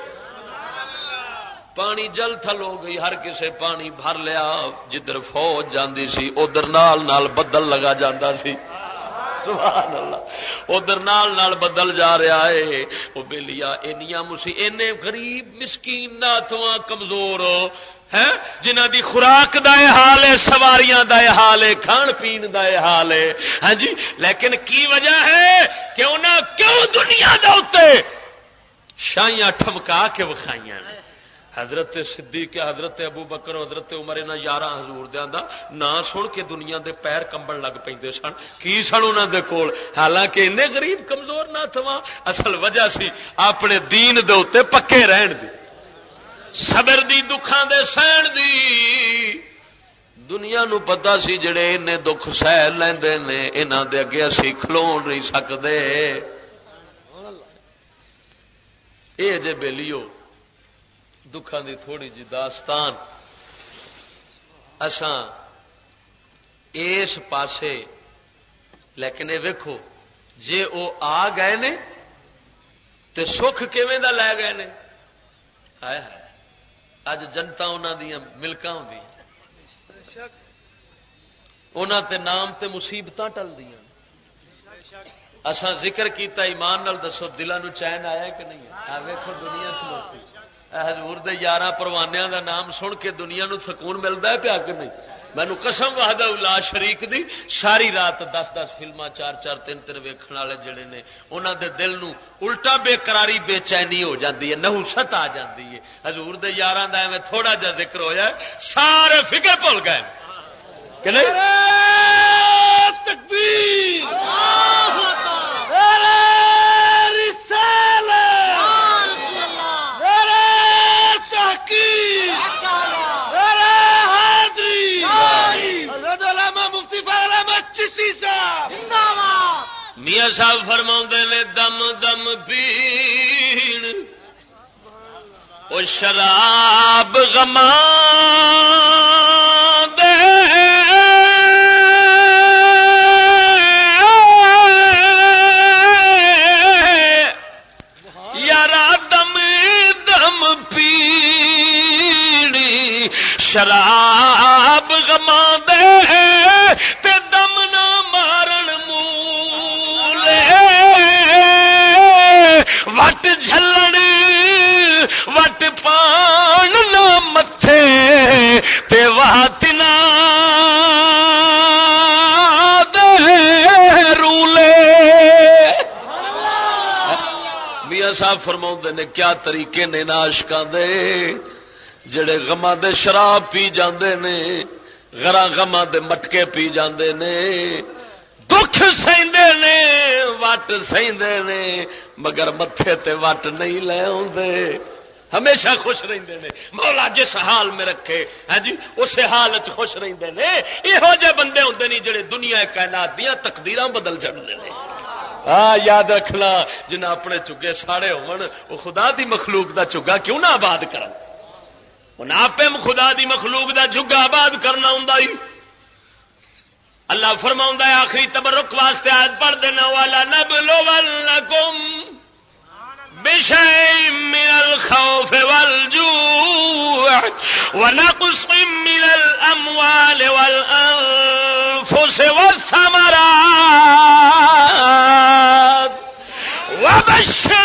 پانی جل تھل ہو گئی، ہر کسے پانی بھر لیا، جدھر فوج جاندی سی ادھر نال نال بدل لگا جاندا سی، سبحان اللہ، ادھر نال نال بدل جا رہا ہے۔ وہ بیلیا اینیاں اینے غریب مسکین ناتواں کمزور ہے جنہ دی خوراک دا حال ہے، سواریاں دا حال ہے، کھان پین دا حال ہے، ہاں جی، لیکن کی وجہ ہے کہ انہاں کیوں دنیا دے اوتے شاہیاں ٹھمکا کے وکھائیاں نے۔ حضرت صدیق حضرت ابو بکر حضرت عمر انہاں 11 حضور دیاں دا نا سن کے دنیا دے پیر کمبن لگ پیندے سن کی سن انہاں دے کول حالانکہ انے غریب کمزور نہ تھواں اصل وجہ سی اپنے دین دے اوتے پکے رہن دی صبر دی دکھاں دے سہن دی دنیا نو پتہ سی جڑے انے دکھ سہ لیندے نے انہاں دے اگے اسی کھلو نہیں سکدے اے جے بیلیو دکھاں دی تھوڑی جی داستان اساں اس پاسے لیکن یہ ویکھو جے او آ گئے نے تے سکھ کیویں دا لے گئے نے ہائے ہائے اج جنتا انہاں دیاں ملکاں ہوندیاں انہاں تے نام تے مصیبتاں ٹل دیاں اساں ذکر کیتا ایمان نال دسو دلاں نو چین آیا کہ نہیں آ ویکھو دنیا کھلوتی حضور دے 11 پروانیاں دا نام سن کے دنیا نو سکون ملدا ہے پیا کہ نہیں مینوں قسم وحدہ لا شریک دی ساری رات 10-10 فلماں 4-4 3-3 ویکھن والے جڑے نے انہاں دے دل نو الٹا بے قراری بے چینی ہو جاندی ہے نحوست آ جاندی ہے حضور دے 11 دا ایویں تھوڑا جا ذکر ہویا سارے فکر بھول گئے کہ نہیں تکبیر اللہ اکبر میاں صاحب فرماؤندے نے دم دم پین او شراب غماں دے یارا دم دم پین شراب غماں دے تے دم نہ مارن وٹ جھلن وٹ پان نہ متھے تے واتنا دے رولے میاں صاحب فرماؤندے نے کیا طریقے نے عاشقاں دے جڑے غماں دے شراب پی جاندے نے غراں غماں دے مٹکے پی جاندے نے دکھ سہندے نے وٹ سہندے نے مگر متھے تے وٹ نہیں لے آندے ہمیشہ خوش رہندے نے مولا جس حال میں رکھے ہاں جی اس حال وچ خوش رہندے نے یہو جے بندے ہوندے نہیں جڑے دنیا کائنات دیاں تقدیراں بدل چھڈدے نے ہاں یاد رکھنا جنہاں اپنے چگے ساڑے ہون او خدا دی مخلوق دا چگا کیوں نہ آباد کرن انہاں آپے خدا دی مخلوق دا جگا آباد کرنا ہوندا ہی اللہ فرماؤندا ہے آخری تبرک واسطے آیت پڑھ دینا والا نبلونکم بشیء من الخوف والجوع ونقص من الاموال والانفس والثمرات وبشر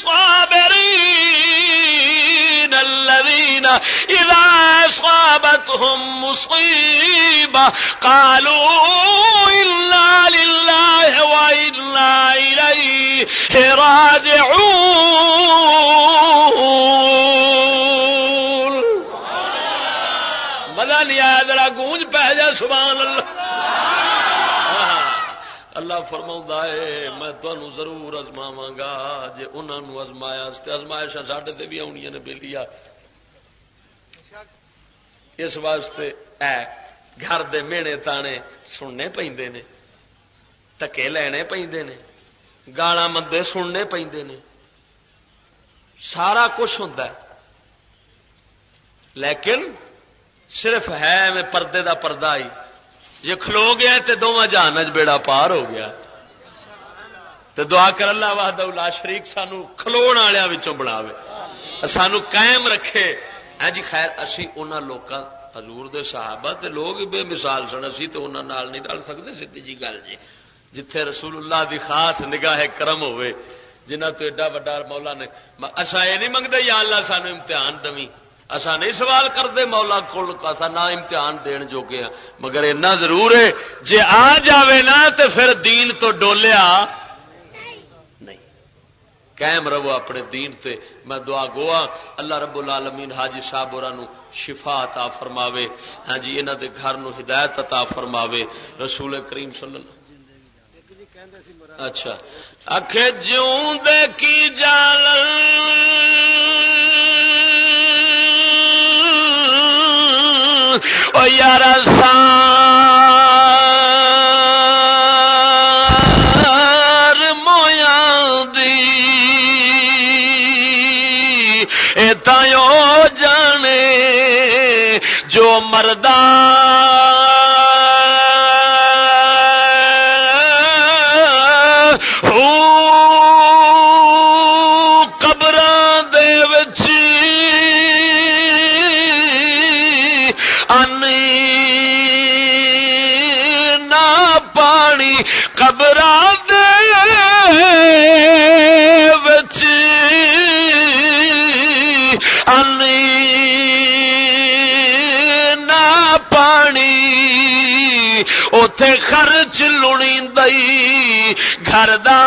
الصابرين الذين إذا أصابتهم مصيبة قالوا إنا لله وإنا إليه راجعون مزہ نہیں آیا ذرا گونج پہ جا سبحان اللہ اللہ فرماؤندا ہے میں تانوں ضرور ازماواں گا جے انہاں نوں ازمایا تے ازمائشاں ساڈے تے بھی آونیاں نے بیلیا اس واسطے اے گھر دے مینے تانے سننے پیندے نے ٹکے لینے پیندے نے گالاں مندے سننے پیندے نے سارا کچھ ہوندا ہے لیکن صرف ہے میں پردے دا پردہ ہی یہ کھلو گیا تے دونوں جہان بیڑا پار ہو گیا تے دعا کر اللہ وحدہ لا شریک سانو کھلون والےاں وچوں بناوے سانو قائم رکھے ہاں جی خیر اسی انہاں لوکاں حضور دے صحابہ تے لوگ بے مثال سن اسی تے انہاں نال نہیں ڈال سکدے سیدھی جی گل جی جتھے رسول اللہ دی خاص نگاہ کرم ہوئے جنہاں تو ایڈا وڈا مولا نے اساں اے نہیں منگدے یا اللہ سانو امتحان دویں اساں نہیں سوال کرتے مولا کول اساں نہ امتحان دین جوگے ہاں مگر اتنا ضرور ہے جے آ جاوے نا تے پھر دین تو ڈولیا نہیں قائم رہو اپنے دین تے. میں دعا گوا اللہ رب العالمین حاجی صاحب ہوراں نو شفا عطا فرماوے. ہاں جی انہاں دے گھر نو ہدایت عطا فرماوے. رسول کریم صلی اللہ اچھا اکھے جیوں دے کی جالن او یارا سار مویاں دی اے تایو جانے جو مردان اوتھے خرچ لونی دئی گھر دا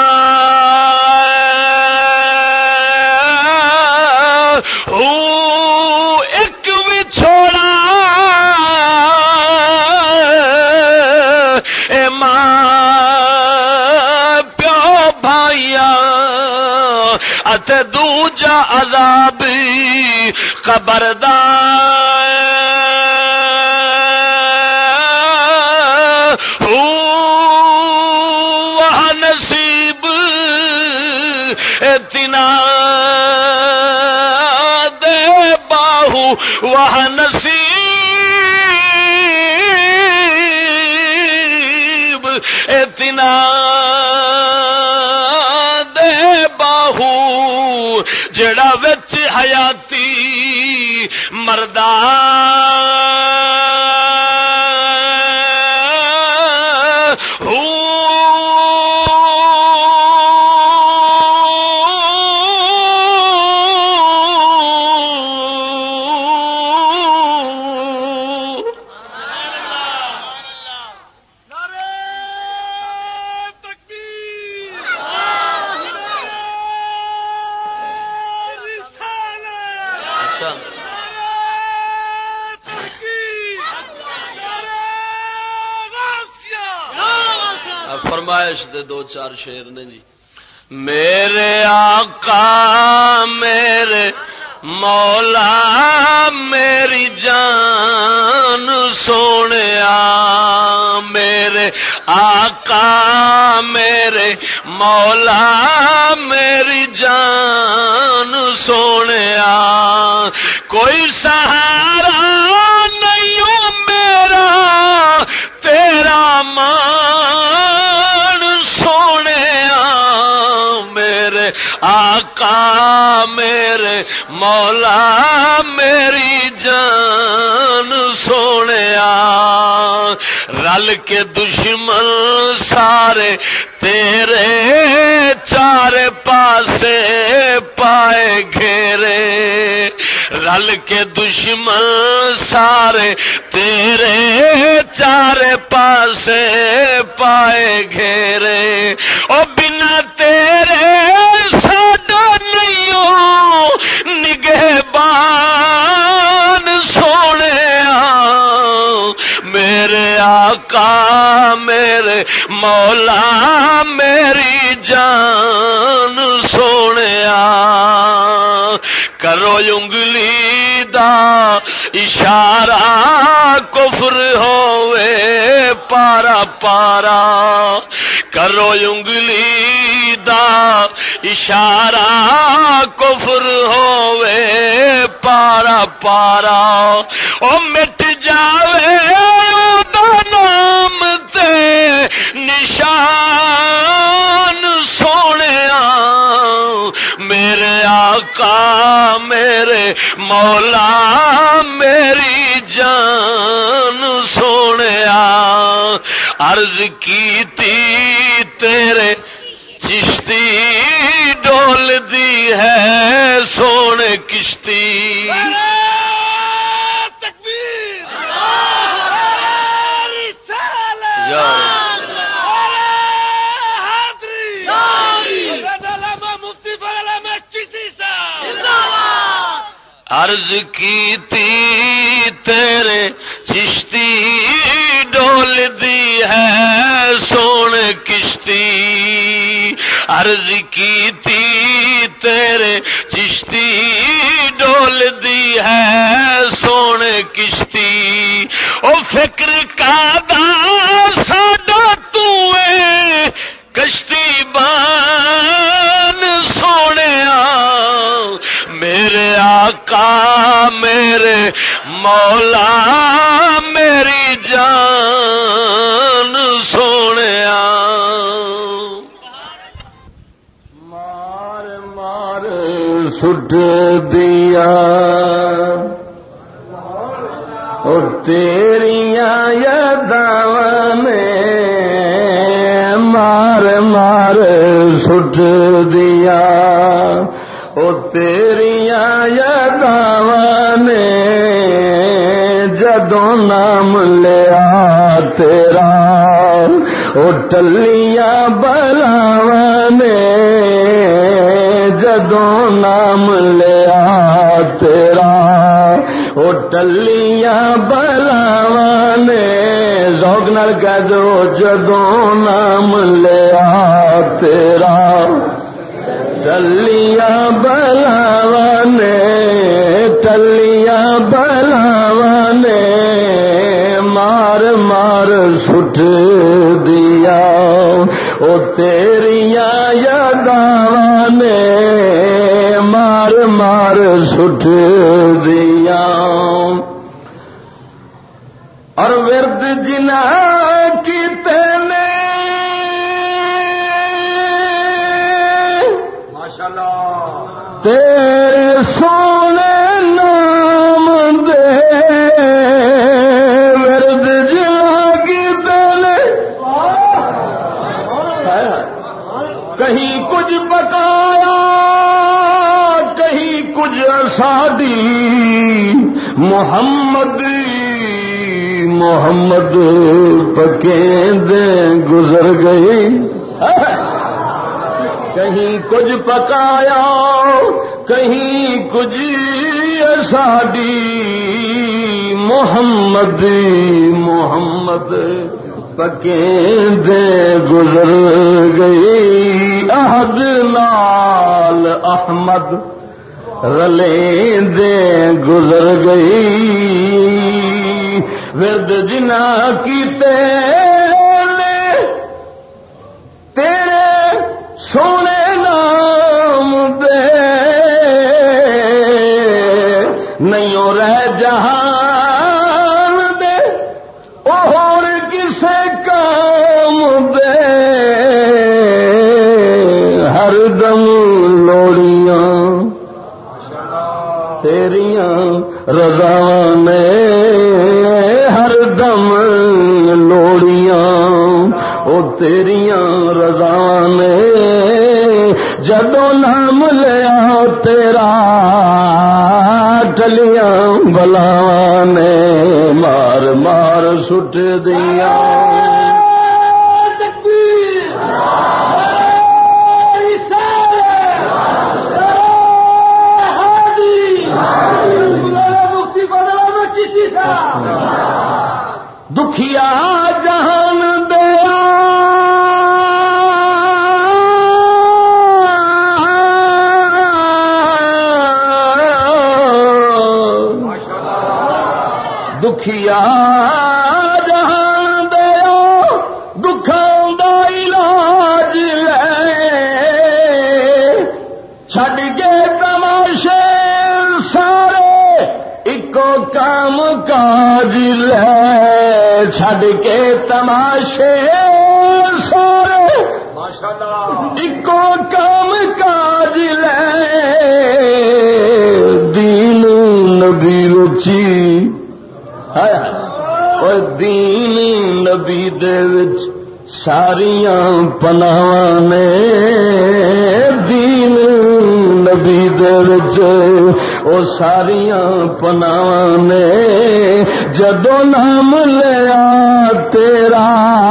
ایک بھی چھوڑا اے ماں پیو بھائیا اتے دوجا عذاب قبر دا وہ نصیب اتنا دے باہو جڑا وچ حیاتی دے دو چار شعر نے جی. میرے آقا میرے مولا میری جان سونیا میرے آقا میرے مولا میری جان سونیا کوئی سہارا نہیں میرا تیرا آقا میرے مولا میری جان سونیا رل کے دشمن سارے تیرے چار پاسے پائے گھیرے رل کے دشمن سارے تیرے چار پاسے پائے گھیرے او بنا تیرے نگہبان سونیا میرے آقا میرے مولا میری جان سونیا کرو انگلی دا اشارہ کفر ہوئے پارا پارا کرو انگلی دا اشارہ کفر ہوئے پارا پارا او مٹ جاوے دا نام تے نشان سونیا میرے آقا میرے مولا میری جان سونیا عرض کیتی تیرے چشتی ڈول دی ہے سونے کشتی عرض کی تھی تیرے چشتی ڈول دی ہے سونے کشتی عرض کی تھی تیرے چشتی ڈول دی ہے سونے کشتی او فکر کا دا ساڈا تو اے کشتی بان سونے میرے آقا میرے مولا میری جان سونے مار مار سٹ دیا اور تیریاں یاداں نے مار مار سٹ دیا او تیریاں یاداں نے جدوں نام لیا تیرا او ٹلیاں بلاواں نے جدوں نام لیا تیرا او ٹلیاں بلاواں نے ذوق نال کہہ دو جدوں نام لیا تیرا ٹلیاں بلاواں نے ٹلیاں بلاواں نے مار مار سٹ دیا او تیریاں یاداں نے مار مار سٹ دیا اور ورد جنا کیتے نے تیرے سونے نام دے ورد جنا کیتے نے کہیں کچھ بکایا کہیں کچھ سادی محمد محمد پکیندے گزر گئی کہیں کچھ پکایا کہیں کچھ ساڈی محمد محمد پکیندے گزر گئی عہد نال احمد رلیندے گزر گئی ورد جنا کیتے تیرے سونے نام دے نہیں رہ جہان دے اور کسے کام دے ہر دم لوڑیاں تیریاں رضا میں ہر دم لوڑیاں او تیریاں رضا نے جدوں نام لیا تیرا ٹلیاں بلاواں نے مار مار سٹ دیا دکھیا جہان دیا دکھیا جہان دیا دکھاں دا علاج لے چھڈ کے تماشے سارے اکو کام کاج لے چھڈ کے تماشے سارے اکو کام کاج لے دین نبی رچی اور دین نبی دے وچ ساریاں پناواں نے دین نبی دے وچ او ساریاں پناواں نے جدوں نام لیا تیرا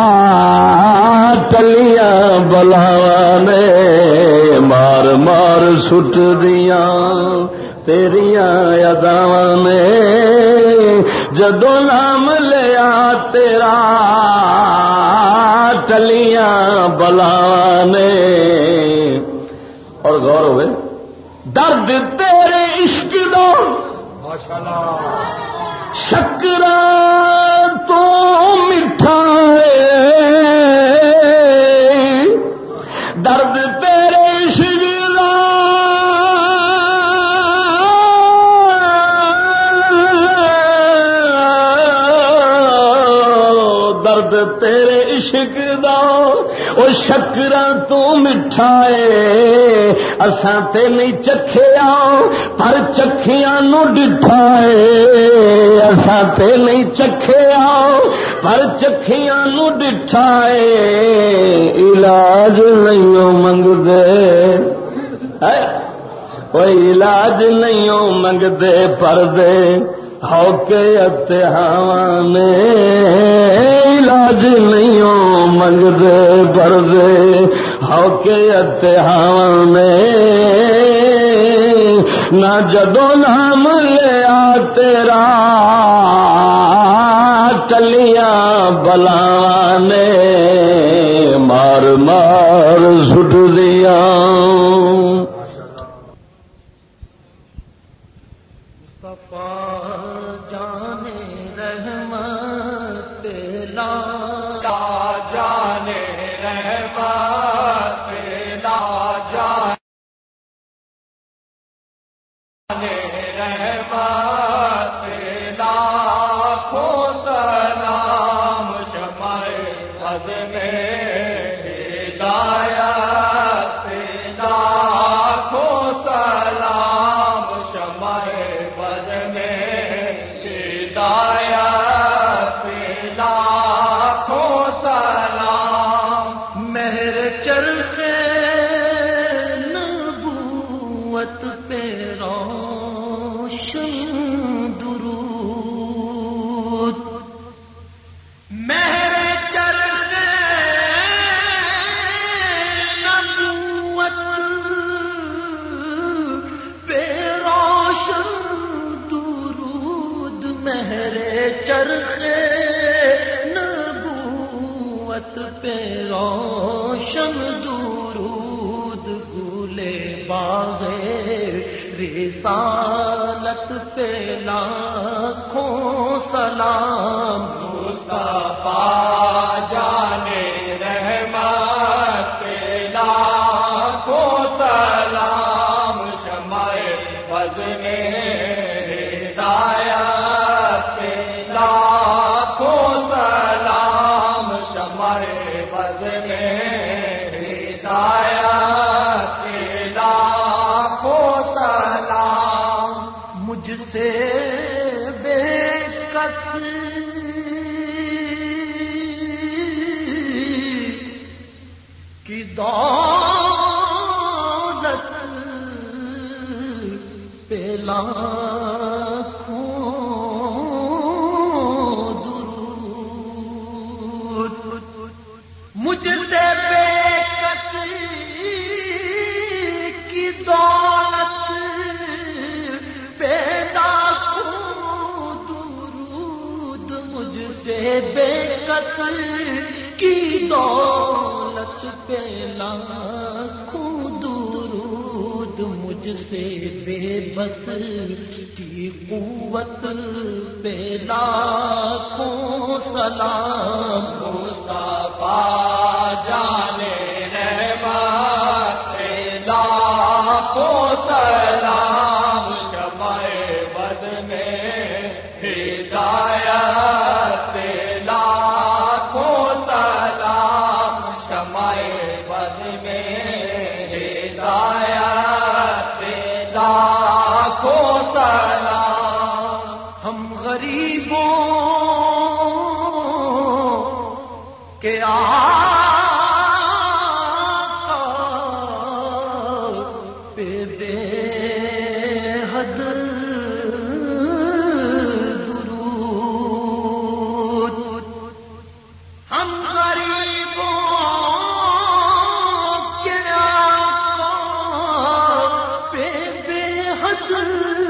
ٹلیاں بلاواں نے مار مار سٹ دیاں تیریاں اداواں نے جدوں نام لیا تیرا ٹلیاں بلاواں نے. اور غور ہوئے درد تیرے عشق دا شکراں تو میٹھا ہے درد تیرے عشق دا درد تیرے عشق دا او شکراں تو میٹھا ہے اساں تے نہیں چکھیا پر چکھیاں نو ڈٹھا ہے اساں تے نہیں چکھیا پر چکھیاں نو ڈٹھا ہے علاج نہیں منگدے کوئی علاج نہیں منگدے پردے ہو کے اتہاواں نے علاج نہیں منگدے پردے ہو کے اتہاواں نے نہ جدوں نام لیا تیرا کلیاں بلاواں نے مار مار سٹ دیاں. رسالت پہ لاکھوں سلام مصطفیٰ جانے رحمت پہ لاکھوں سلام شمع بز میں ہدایت پہ لاکھوں سلام شمع بز میں ہدایت پہ لاکھوں سلام مجھ سے بے کس کی دولت پہ لاکھوں درود مجھ سے بے کس کی دولت پہ لاکھوں درود مجھ سے بے کس کی دولت پہ لاکھوں درود مجھ سے بے بس کی قوت پہ لاکھوں سلام مصطفیٰ جانے رحمت پہ لاکھوں سلام شمع بد میں ہدایت پہ لاکھوں سلام شمع بد میں ہدایت پہ لاکھوں سلام ہم غریبوں کے آقا پہ بے حد درود ہم غریبوں کے آقا پہ بے حد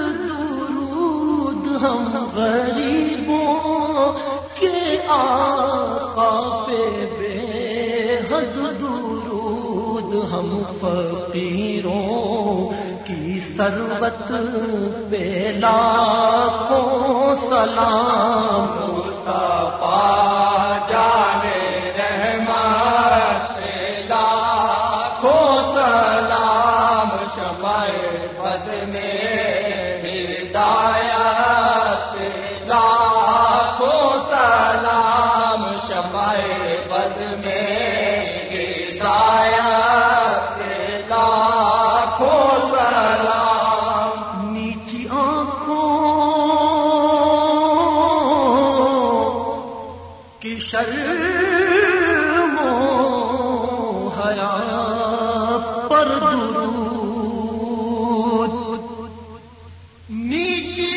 حد درود ہم فقیروں کی ثروت پہ لاکھوں سلام مصطفیٰ جانے رحمت پہ لاکھوں سلام شمع بد میں ہدایت پہ لاکھوں سلام شمع بد میں ہدایت پہ لاکھوں سلام نیچی آنکھوں کی شرم و حیا پر درود نیچی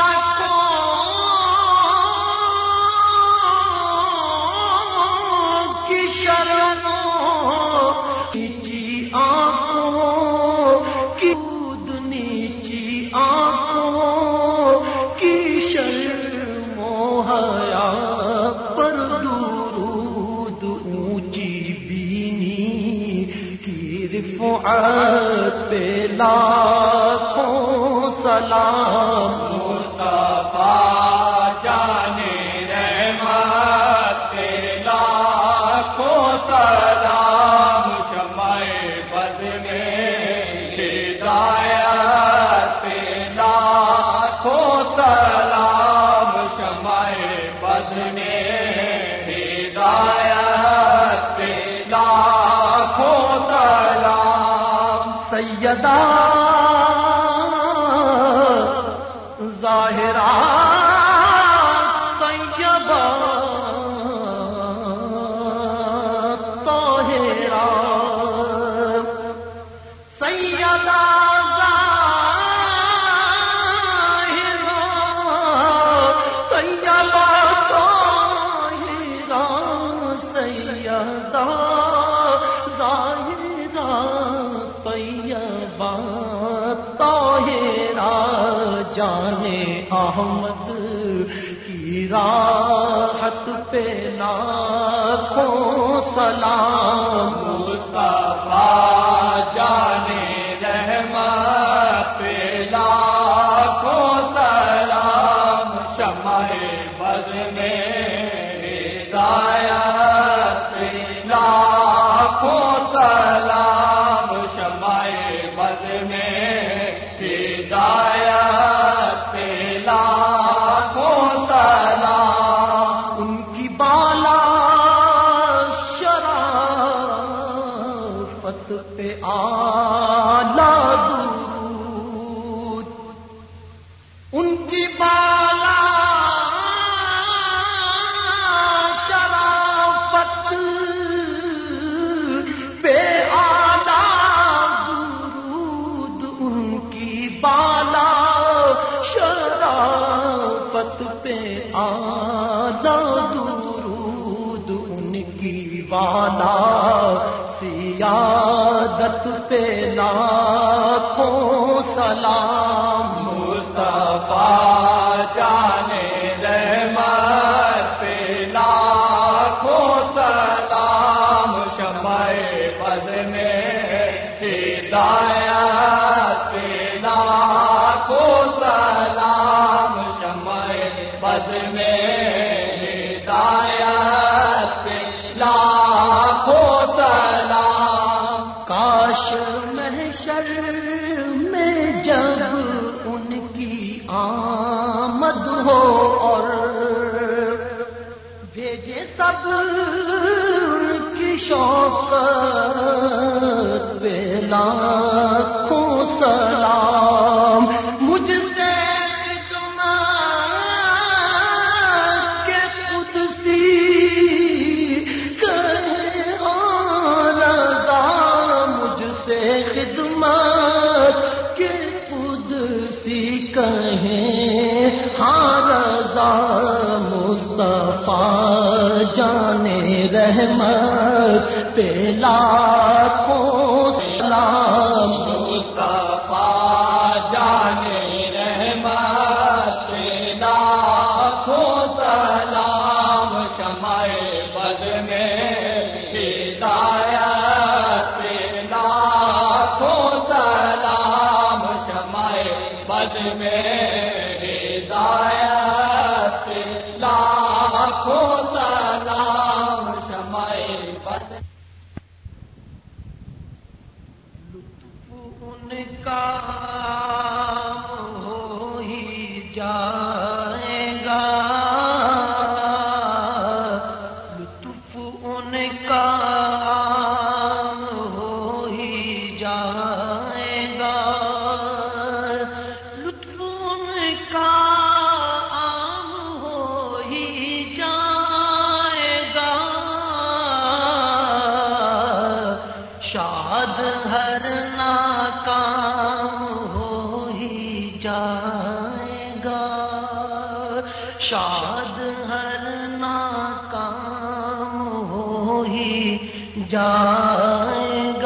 آنکھوں کی شرم نیچی آنکھوں کی نیچی آنکھوں کی شرم و حیا پر درود اونچی بینی کی رفعت پہ لاکھوں سلام مصطفیٰ جانے رحمت پہ لاکھوں سلام شمع بد میں ہدایت پہ لاکھوں سلام شمع بد میں ہدایت پہ لاکھوں سلام سیدہ ظاہرہ طیبہ طاہرہ سیدہ ظاہرہ طیبہ طاہرہ سیدہ ظاہرہ طیبہ طاہرہ جانے احمد کی راحت پہ لاکھوں سلام مصطفیٰ جانے رحمت پہ لاکھوں سلام شمع بد میں ہدایت پہ لاکھوں سلام شمع بد میں ہدایت پہ لاکھوں سلام ان کی بالا شرافت پہ اعلیٰ درود ان کی بالا شرافت پہ اعلیٰ درود ان کی بالا شرافت پہ اعلیٰ درود ان کی بالا سیادت پہ لاکھوں سلام مصطفیٰ جانے رحمت پہ لاکھوں سلام شمع بد میں ہدایت پہ لاکھوں سلام شمع بد میں ہدایت پہ لاکھوں سلام کاش محشر میں جب ان کی آمد ہو اور بھیجے سب کی شوقت پہ لاکھوں سلام مجھ سے خدمت کے قدسی کرے رضا مجھ سے خدمت کے قدسی کہیں ہاں رضا مصطفیٰ جانے رحمت پہ لاکھوں سلام مصطفیٰ جانے رحمت پہ لاکھوں سلام شمع بد میں ہدایت ان کا ہو ہی جائے گا، لطف ان کا ہو ہی جائے گا، لطف ان کا ہو ہی جائے گا، شاد ہر ناکام ہو ہی جائے گا، شاد ہر ناکام ہو ہی جائے